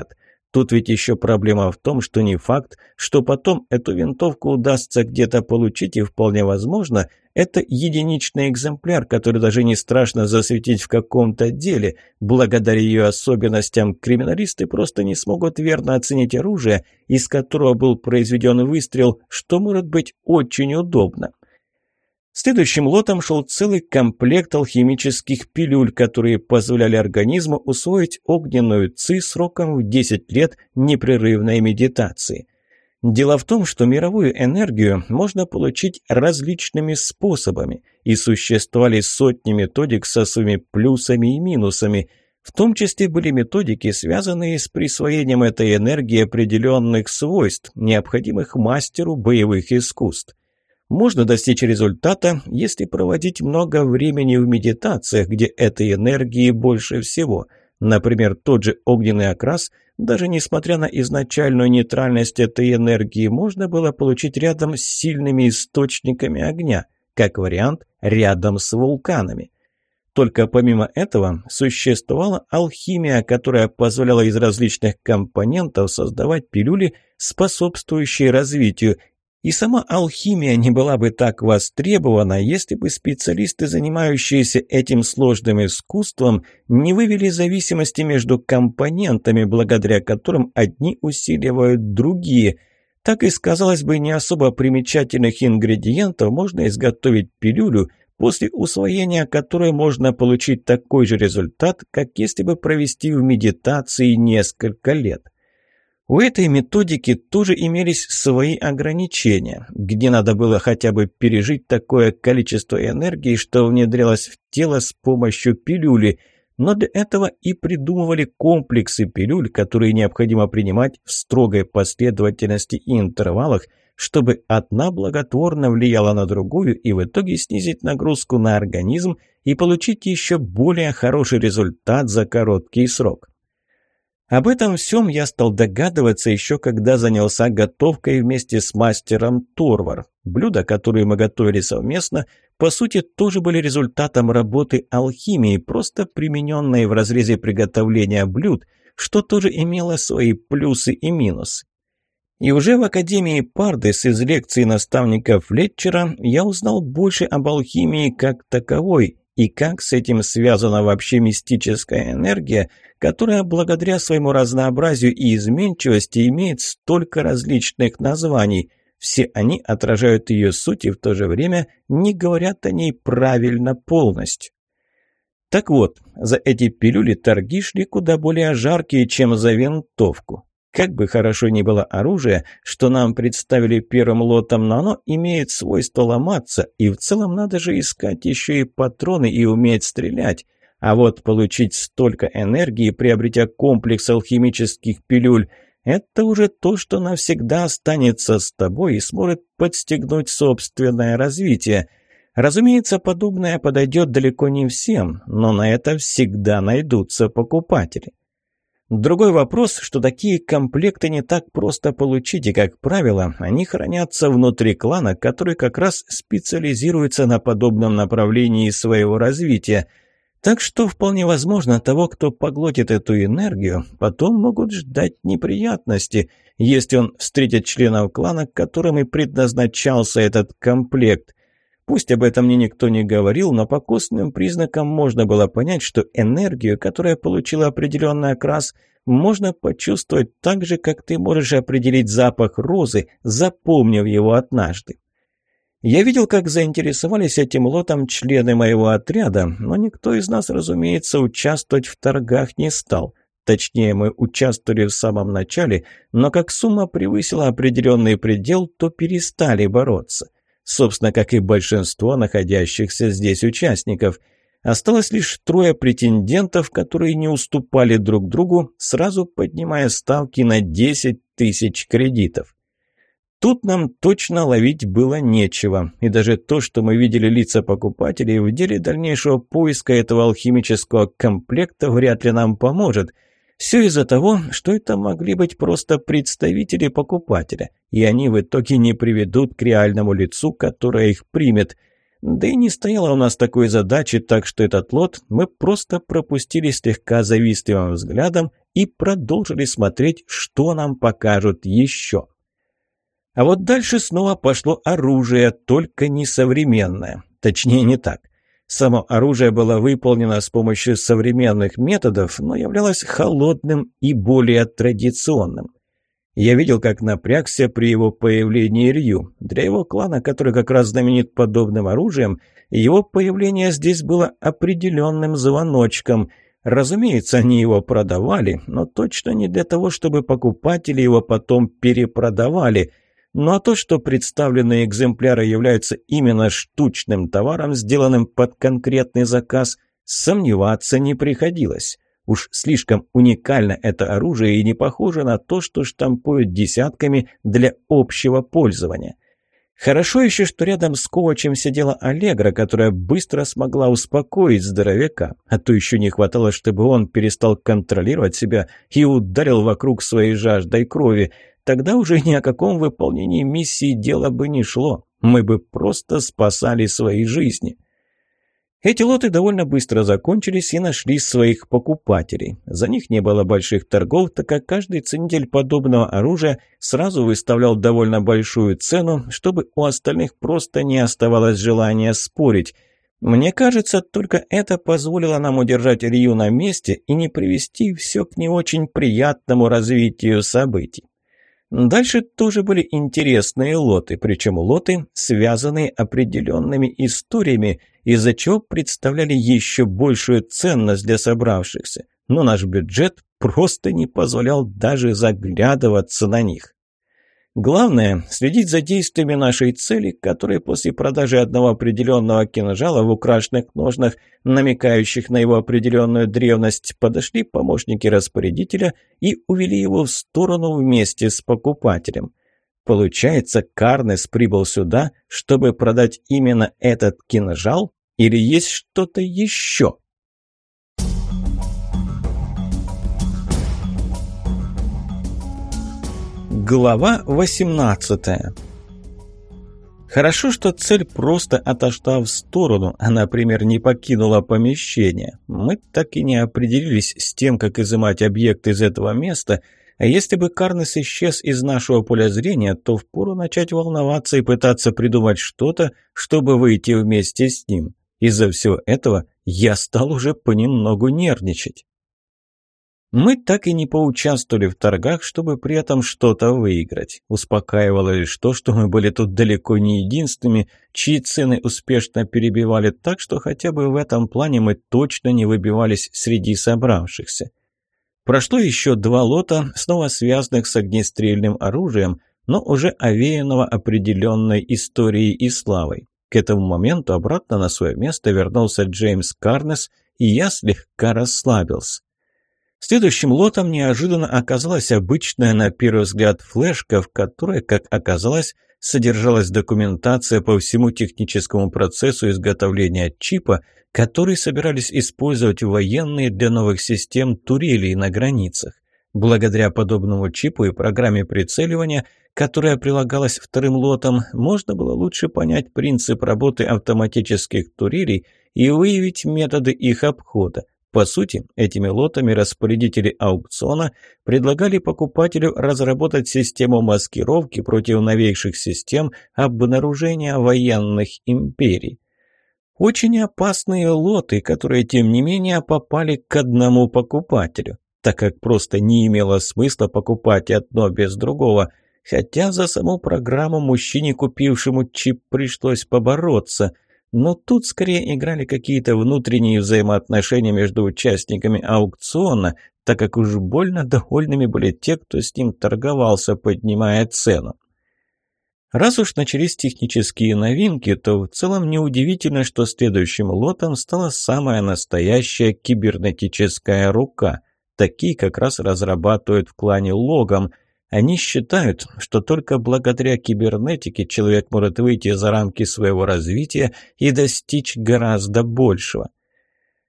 Тут ведь еще проблема в том, что не факт, что потом эту винтовку удастся где-то получить, и вполне возможно, это единичный экземпляр, который даже не страшно засветить в каком-то деле. Благодаря ее особенностям криминалисты просто не смогут верно оценить оружие, из которого был произведен выстрел, что может быть очень удобно. Следующим лотом шел целый комплект алхимических пилюль, которые позволяли организму усвоить огненную ци сроком в десять лет непрерывной медитации. Дело в том, что мировую энергию можно получить различными способами, и существовали сотни методик со своими плюсами и минусами. В том числе были методики, связанные с присвоением этой энергии определенных свойств, необходимых мастеру боевых искусств. Можно достичь результата, если проводить много времени в медитациях, где этой энергии больше всего. Например, тот же огненный окрас, даже несмотря на изначальную нейтральность этой энергии, можно было получить рядом с сильными источниками огня, как вариант, рядом с вулканами. Только помимо этого существовала алхимия, которая позволяла из различных компонентов создавать пилюли, способствующие развитию. И сама алхимия не была бы так востребована, если бы специалисты, занимающиеся этим сложным искусством, не вывели зависимости между компонентами, благодаря которым одни усиливают другие. Так из, казалось бы, не особо примечательных ингредиентов можно изготовить пилюлю, после усвоения которой можно получить такой же результат, как если бы провести в медитации несколько лет. У этой методики тоже имелись свои ограничения, где надо было хотя бы пережить такое количество энергии, что внедрялось в тело с помощью пилюли, но для этого и придумывали комплексы пилюль, которые необходимо принимать в строгой последовательности и интервалах, чтобы одна благотворно влияла на другую и в итоге снизить нагрузку на организм и получить еще более хороший результат за короткий срок. Об этом всем я стал догадываться еще когда занялся готовкой вместе с мастером Торвар. Блюда, которые мы готовили совместно, по сути тоже были результатом работы алхимии, просто примененной в разрезе приготовления блюд, что тоже имело свои плюсы и минусы. И уже в Академии Пардес из лекции наставника Флетчера я узнал больше об алхимии как таковой, и как с этим связана вообще мистическая энергия, которая благодаря своему разнообразию и изменчивости имеет столько различных названий. Все они отражают ее суть и в то же время не говорят о ней правильно полностью. Так вот, за эти пилюли торги шли куда более жаркие, чем за винтовку. Как бы хорошо ни было оружие, что нам представили первым лотом, но оно имеет свойство ломаться, и в целом надо же искать еще и патроны и уметь стрелять. А вот получить столько энергии, приобретя комплекс алхимических пилюль, это уже то, что навсегда останется с тобой и сможет подстегнуть собственное развитие. Разумеется, подобное подойдет далеко не всем, но на это всегда найдутся покупатели. Другой вопрос, что такие комплекты не так просто получить, и, как правило, они хранятся внутри клана, который как раз специализируется на подобном направлении своего развития. Так что вполне возможно, того, кто поглотит эту энергию, потом могут ждать неприятности, если он встретит членов клана, которым и предназначался этот комплект. Пусть об этом мне никто не говорил, но по косвенным признакам можно было понять, что энергию, которая получила определенный окрас, можно почувствовать так же, как ты можешь определить запах розы, запомнив его однажды. Я видел, как заинтересовались этим лотом члены моего отряда, но никто из нас, разумеется, участвовать в торгах не стал. Точнее, мы участвовали в самом начале, но как сумма превысила определенный предел, то перестали бороться. Собственно, как и большинство находящихся здесь участников. Осталось лишь трое претендентов, которые не уступали друг другу, сразу поднимая ставки на десять тысяч кредитов. Тут нам точно ловить было нечего, и даже то, что мы видели лица покупателей, в деле дальнейшего поиска этого алхимического комплекта вряд ли нам поможет. Все из-за того, что это могли быть просто представители покупателя, и они в итоге не приведут к реальному лицу, которое их примет. Да и не стояло у нас такой задачи, так что этот лот мы просто пропустили слегка завистливым взглядом и продолжили смотреть, что нам покажут еще. А вот дальше снова пошло оружие, только не современное. Точнее, не так. Само оружие было выполнено с помощью современных методов, но являлось холодным и более традиционным. Я видел, как напрягся при его появлении Рью. Для его клана, который как раз знаменит подобным оружием, его появление здесь было определенным звоночком. Разумеется, они его продавали, но точно не для того, чтобы покупатели его потом перепродавали. Ну а то, что представленные экземпляры являются именно штучным товаром, сделанным под конкретный заказ, сомневаться не приходилось. Уж слишком уникально это оружие и не похоже на то, что штампуют десятками для общего пользования. Хорошо еще, что рядом с Ковачем сидела Аллегра, которая быстро смогла успокоить здоровяка, а то еще не хватало, чтобы он перестал контролировать себя и ударил вокруг своей жаждой крови. Тогда уже ни о каком выполнении миссии дело бы не шло, мы бы просто спасали свои жизни. Эти лоты довольно быстро закончились и нашли своих покупателей. За них не было больших торгов, так как каждый ценитель подобного оружия сразу выставлял довольно большую цену, чтобы у остальных просто не оставалось желания спорить. Мне кажется, только это позволило нам удержать Рью на месте и не привести все к не очень приятному развитию событий. Дальше тоже были интересные лоты, причем лоты, связанные определенными историями, из-за чего представляли еще большую ценность для собравшихся, но наш бюджет просто не позволял даже заглядываться на них. Главное – следить за действиями нашей цели, которые после продажи одного определенного кинжала в украшенных ножнах, намекающих на его определенную древность, подошли помощники распорядителя и увели его в сторону вместе с покупателем. Получается, Карнес прибыл сюда, чтобы продать именно этот кинжал, или есть что-то еще? Глава восемнадцатая. Хорошо, что цель просто отошла в сторону, а, например, не покинула помещение. Мы так и не определились с тем, как изымать объект из этого места, а если бы Карнес исчез из нашего поля зрения, то впору начать волноваться и пытаться придумать что-то, чтобы выйти вместе с ним. Из-за всего этого я стал уже понемногу нервничать. Мы так и не поучаствовали в торгах, чтобы при этом что-то выиграть. Успокаивало лишь то, что мы были тут далеко не единственными, чьи цены успешно перебивали, так что хотя бы в этом плане мы точно не выбивались среди собравшихся. Прошло еще два лота, снова связанных с огнестрельным оружием, но уже овеянного определенной историей и славой. К этому моменту обратно на свое место вернулся Джеймс Карнес, и я слегка расслабился. Следующим лотом неожиданно оказалась обычная на первый взгляд флешка, в которой, как оказалось, содержалась документация по всему техническому процессу изготовления чипа, который собирались использовать военные для новых систем турелей на границах. Благодаря подобному чипу и программе прицеливания, которая прилагалась вторым лотом, можно было лучше понять принцип работы автоматических турелей и выявить методы их обхода. По сути, этими лотами распорядители аукциона предлагали покупателю разработать систему маскировки против новейших систем обнаружения военных империй. Очень опасные лоты, которые, тем не менее, попали к одному покупателю, так как просто не имело смысла покупать одно без другого, хотя за саму программу мужчине, купившему чип, пришлось побороться. Но тут скорее играли какие-то внутренние взаимоотношения между участниками аукциона, так как уж больно довольными были те, кто с ним торговался, поднимая цену. Раз уж начались технические новинки, то в целом неудивительно, что следующим лотом стала самая настоящая кибернетическая рука. Такие как раз разрабатывают в клане Логом. Они считают, что только благодаря кибернетике человек может выйти за рамки своего развития и достичь гораздо большего.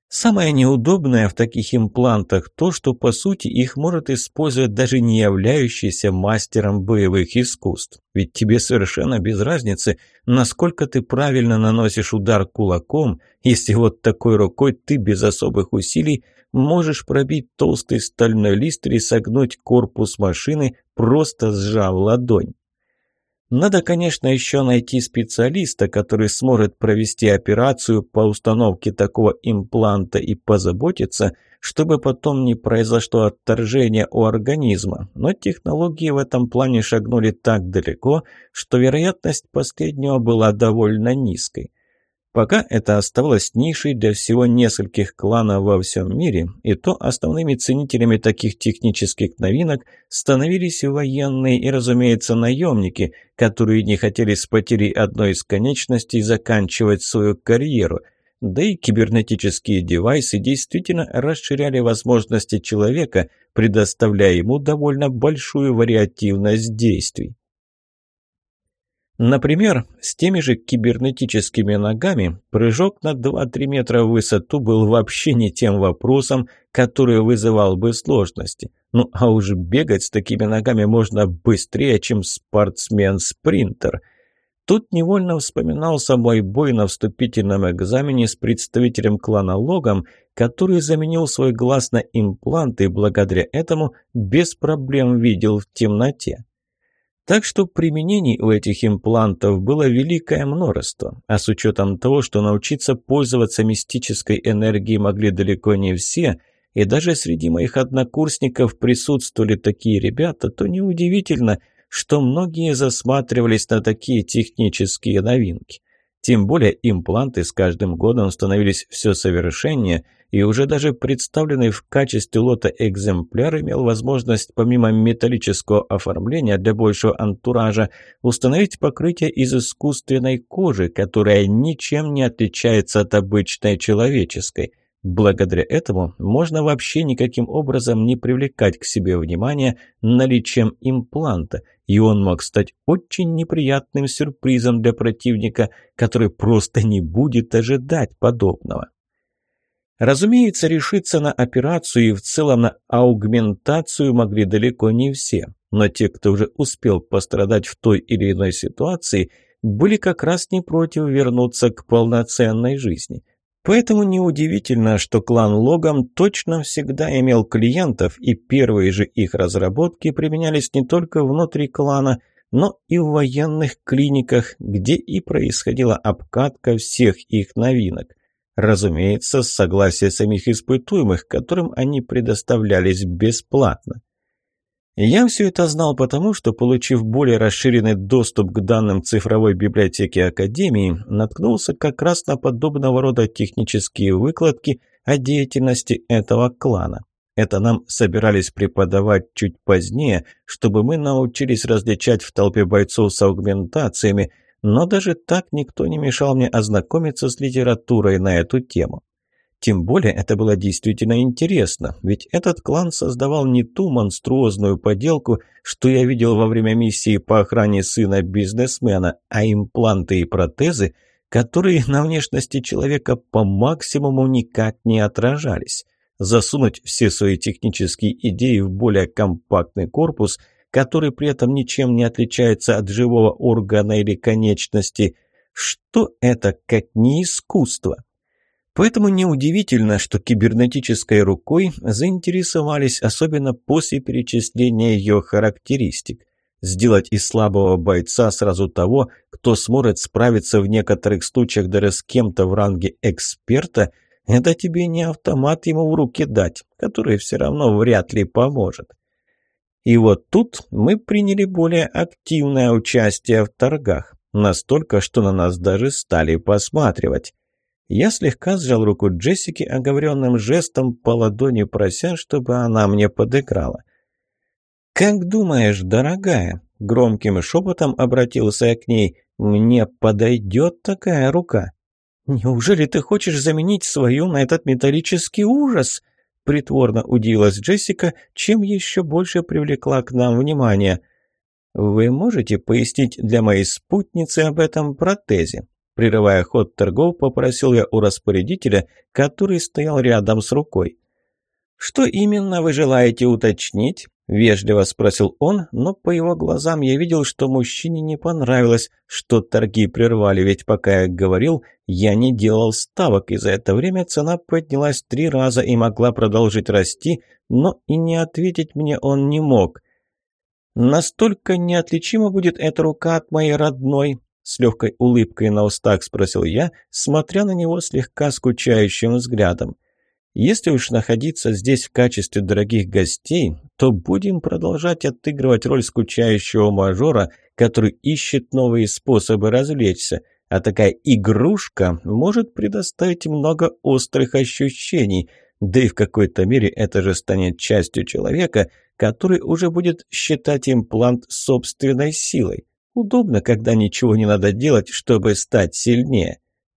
Самое неудобное в таких имплантах то, что по сути их может использовать даже не являющийся мастером боевых искусств. Ведь тебе совершенно без разницы, насколько ты правильно наносишь удар кулаком, если вот такой рукой ты без особых усилий можешь пробить толстый стальной лист или согнуть корпус машины, просто сжав ладонь. Надо, конечно, еще найти специалиста, который сможет провести операцию по установке такого импланта и позаботиться, чтобы потом не произошло отторжение у организма. Но технологии в этом плане шагнули так далеко, что вероятность последнего была довольно низкой. Пока это оставалось нишей для всего нескольких кланов во всем мире, и то основными ценителями таких технических новинок становились военные и, разумеется, наемники, которые не хотели с потерей одной из конечностей заканчивать свою карьеру. Да и кибернетические девайсы действительно расширяли возможности человека, предоставляя ему довольно большую вариативность действий. Например, с теми же кибернетическими ногами прыжок на два-три метра в высоту был вообще не тем вопросом, который вызывал бы сложности. Ну а уж бегать с такими ногами можно быстрее, чем спортсмен-спринтер. Тут невольно вспоминался мой бой на вступительном экзамене с представителем клана Логом, который заменил свой глаз на имплант и благодаря этому без проблем видел в темноте. Так что применений у этих имплантов было великое множество, а с учетом того, что научиться пользоваться мистической энергией могли далеко не все, и даже среди моих однокурсников присутствовали такие ребята, то неудивительно, что многие засматривались на такие технические новинки. Тем более импланты с каждым годом становились все совершеннее, и уже даже представленный в качестве лота экземпляр имел возможность помимо металлического оформления для большего антуража установить покрытие из искусственной кожи, которая ничем не отличается от обычной человеческой. Благодаря этому можно вообще никаким образом не привлекать к себе внимание наличием импланта, и он мог стать очень неприятным сюрпризом для противника, который просто не будет ожидать подобного. Разумеется, решиться на операцию и в целом на аугментацию могли далеко не все, но те, кто уже успел пострадать в той или иной ситуации, были как раз не против вернуться к полноценной жизни. Поэтому неудивительно, что клан Логом точно всегда имел клиентов, и первые же их разработки применялись не только внутри клана, но и в военных клиниках, где и происходила обкатка всех их новинок. Разумеется, с согласия самих испытуемых, которым они предоставлялись бесплатно. Я все это знал потому, что, получив более расширенный доступ к данным цифровой библиотеки Академии, наткнулся как раз на подобного рода технические выкладки о деятельности этого клана. Это нам собирались преподавать чуть позднее, чтобы мы научились различать в толпе бойцов с аугментациями, но даже так никто не мешал мне ознакомиться с литературой на эту тему. Тем более это было действительно интересно, ведь этот клан создавал не ту монструозную поделку, что я видел во время миссии по охране сына бизнесмена, а импланты и протезы, которые на внешности человека по максимуму никак не отражались. Засунуть все свои технические идеи в более компактный корпус, который при этом ничем не отличается от живого органа или конечности. Что это, как не искусство? Поэтому неудивительно, что кибернетической рукой заинтересовались, особенно после перечисления ее характеристик. Сделать из слабого бойца сразу того, кто сможет справиться в некоторых случаях даже с кем-то в ранге эксперта, это тебе не автомат ему в руки дать, который все равно вряд ли поможет. И вот тут мы приняли более активное участие в торгах, настолько, что на нас даже стали посматривать. Я слегка сжал руку Джессики оговоренным жестом по ладони, прося, чтобы она мне подыграла. «Как думаешь, дорогая?» – громким шепотом обратился я к ней. «Мне подойдет такая рука?» «Неужели ты хочешь заменить свою на этот металлический ужас?» – притворно удивилась Джессика, чем еще больше привлекла к нам внимание. «Вы можете пояснить для моей спутницы об этом протезе?» – Прерывая ход торгов, попросил я у распорядителя, который стоял рядом с рукой. «Что именно вы желаете уточнить?» – вежливо спросил он, но по его глазам я видел, что мужчине не понравилось, что торги прервали, ведь пока я говорил, я не делал ставок, и за это время цена поднялась три раза и могла продолжить расти, но и не ответить мне он не мог. «Настолько неотличима будет эта рука от моей родной?» – с легкой улыбкой на устах спросил я, смотря на него слегка скучающим взглядом. «Если уж находиться здесь в качестве дорогих гостей, то будем продолжать отыгрывать роль скучающего мажора, который ищет новые способы развлечься, а такая игрушка может предоставить много острых ощущений, да и в какой-то мере это же станет частью человека, который уже будет считать имплант собственной силой. Удобно, когда ничего не надо делать, чтобы стать сильнее».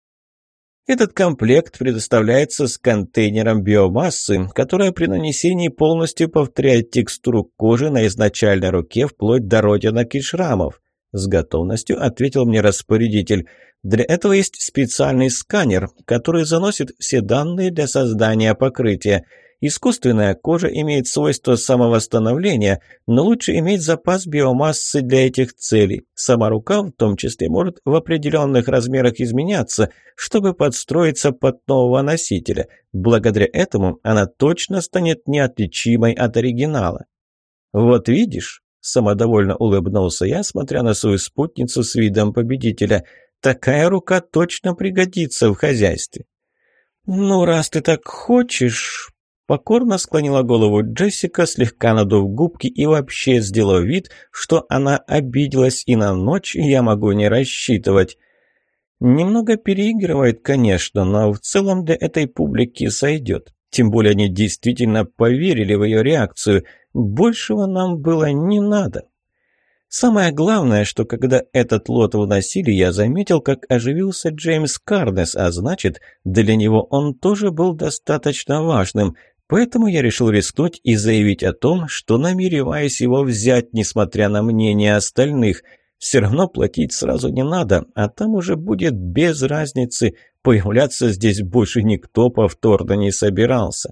Этот комплект предоставляется с контейнером биомассы, которая при нанесении полностью повторяет текстуру кожи на изначальной руке вплоть до родинок и шрамов. С готовностью ответил мне распорядитель. Для этого есть специальный сканер, который заносит все данные для создания покрытия. Искусственная кожа имеет свойство самовосстановления, но лучше иметь запас биомассы для этих целей. Сама рука в том числе может в определенных размерах изменяться, чтобы подстроиться под нового носителя. Благодаря этому она точно станет неотличимой от оригинала. «Вот видишь», – самодовольно улыбнулся я, смотря на свою спутницу с видом победителя, – «такая рука точно пригодится в хозяйстве». «Ну, раз ты так хочешь...» Покорно склонила голову Джессика, слегка надув губки и вообще сделав вид, что она обиделась, и на ночь я могу не рассчитывать. Немного переигрывает, конечно, но в целом для этой публики сойдет. Тем более они действительно поверили в ее реакцию. Большего нам было не надо. Самое главное, что когда этот лот вносили, я заметил, как оживился Джеймс Карнес, а значит, для него он тоже был достаточно важным. Поэтому я решил рискнуть и заявить о том, что намереваюсь его взять, несмотря на мнение остальных. Все равно платить сразу не надо, а там уже будет без разницы. Появляться здесь больше никто повторно не собирался.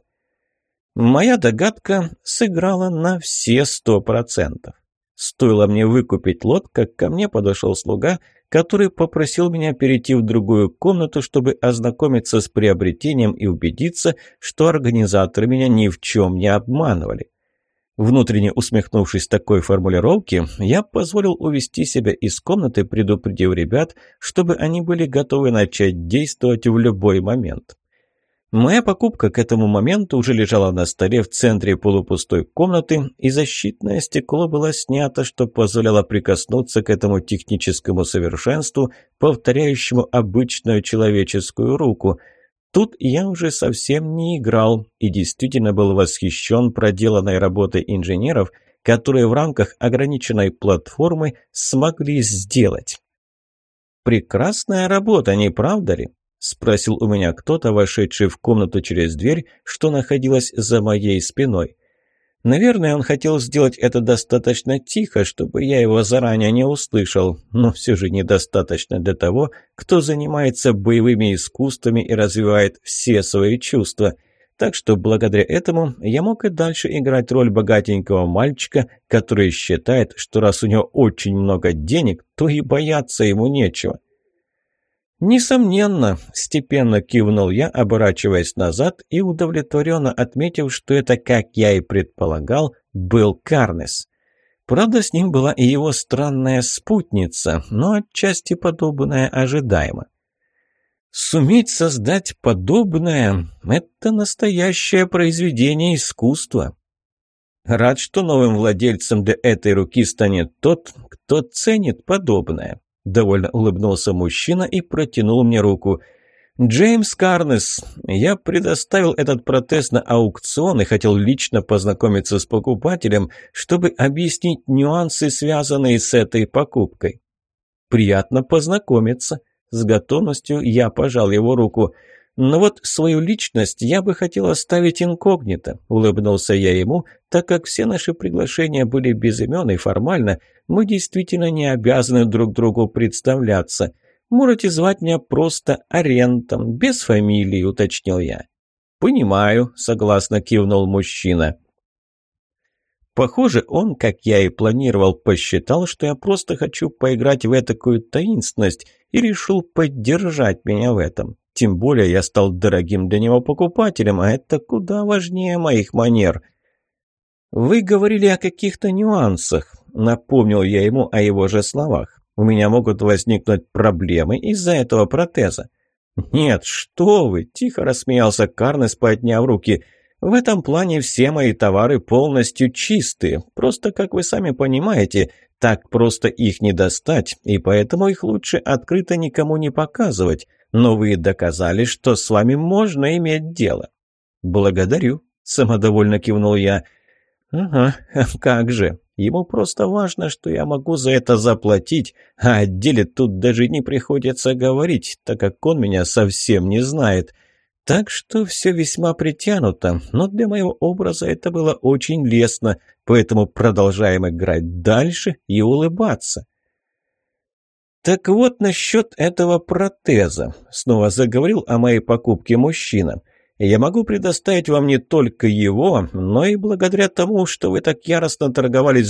Моя догадка сыграла на все сто процентов. Стоило мне выкупить лот, как ко мне подошел слуга, который попросил меня перейти в другую комнату, чтобы ознакомиться с приобретением и убедиться, что организаторы меня ни в чем не обманывали. Внутренне усмехнувшись такой формулировке, я позволил увести себя из комнаты, предупредив ребят, чтобы они были готовы начать действовать в любой момент. Моя покупка к этому моменту уже лежала на столе в центре полупустой комнаты, и защитное стекло было снято, что позволяло прикоснуться к этому техническому совершенству, повторяющему обычную человеческую руку. Тут я уже совсем не играл и действительно был восхищен проделанной работой инженеров, которые в рамках ограниченной платформы смогли сделать. Прекрасная работа, не правда ли? — спросил у меня кто-то, вошедший в комнату через дверь, что находилась за моей спиной. Наверное, он хотел сделать это достаточно тихо, чтобы я его заранее не услышал, но все же недостаточно для того, кто занимается боевыми искусствами и развивает все свои чувства. Так что благодаря этому я мог и дальше играть роль богатенького мальчика, который считает, что раз у него очень много денег, то и бояться ему нечего. «Несомненно», – степенно кивнул я, оборачиваясь назад и удовлетворенно отметив, что это, как я и предполагал, был Карнес. Правда, с ним была и его странная спутница, но отчасти подобное ожидаемо. Суметь создать подобное – это настоящее произведение искусства. Рад, что новым владельцем для этой руки станет тот, кто ценит подобное. Довольно улыбнулся мужчина и протянул мне руку. «Джеймс Карнес, я предоставил этот протез на аукцион и хотел лично познакомиться с покупателем, чтобы объяснить нюансы, связанные с этой покупкой». «Приятно познакомиться». С готовностью я пожал его руку. «Но вот свою личность я бы хотел оставить инкогнито», – улыбнулся я ему, так как все наши приглашения были без имен и формально мы действительно не обязаны друг другу представляться. Можете звать меня просто Арентом, без фамилии», — уточнил я. «Понимаю», — согласно кивнул мужчина. Похоже, он, как я и планировал, посчитал, что я просто хочу поиграть в этакую таинственность и решил поддержать меня в этом. Тем более я стал дорогим для него покупателем, а это куда важнее моих манер. «Вы говорили о каких-то нюансах», — напомнил я ему о его же словах. «У меня могут возникнуть проблемы из-за этого протеза». «Нет, что вы!» – тихо рассмеялся Карнес, подняв руки. «В этом плане все мои товары полностью чистые. Просто, как вы сами понимаете, так просто их не достать, и поэтому их лучше открыто никому не показывать. Но вы доказали, что с вами можно иметь дело». «Благодарю», – самодовольно кивнул я. «Ага, как же. Ему просто важно, что я могу за это заплатить, а о деле тут даже не приходится говорить, так как он меня совсем не знает. Так что все весьма притянуто, но для моего образа это было очень лестно, поэтому продолжаем играть дальше и улыбаться». «Так вот насчет этого протеза», — снова заговорил о моей покупке мужчина. «Я могу предоставить вам не только его, но и благодаря тому, что вы так яростно торговались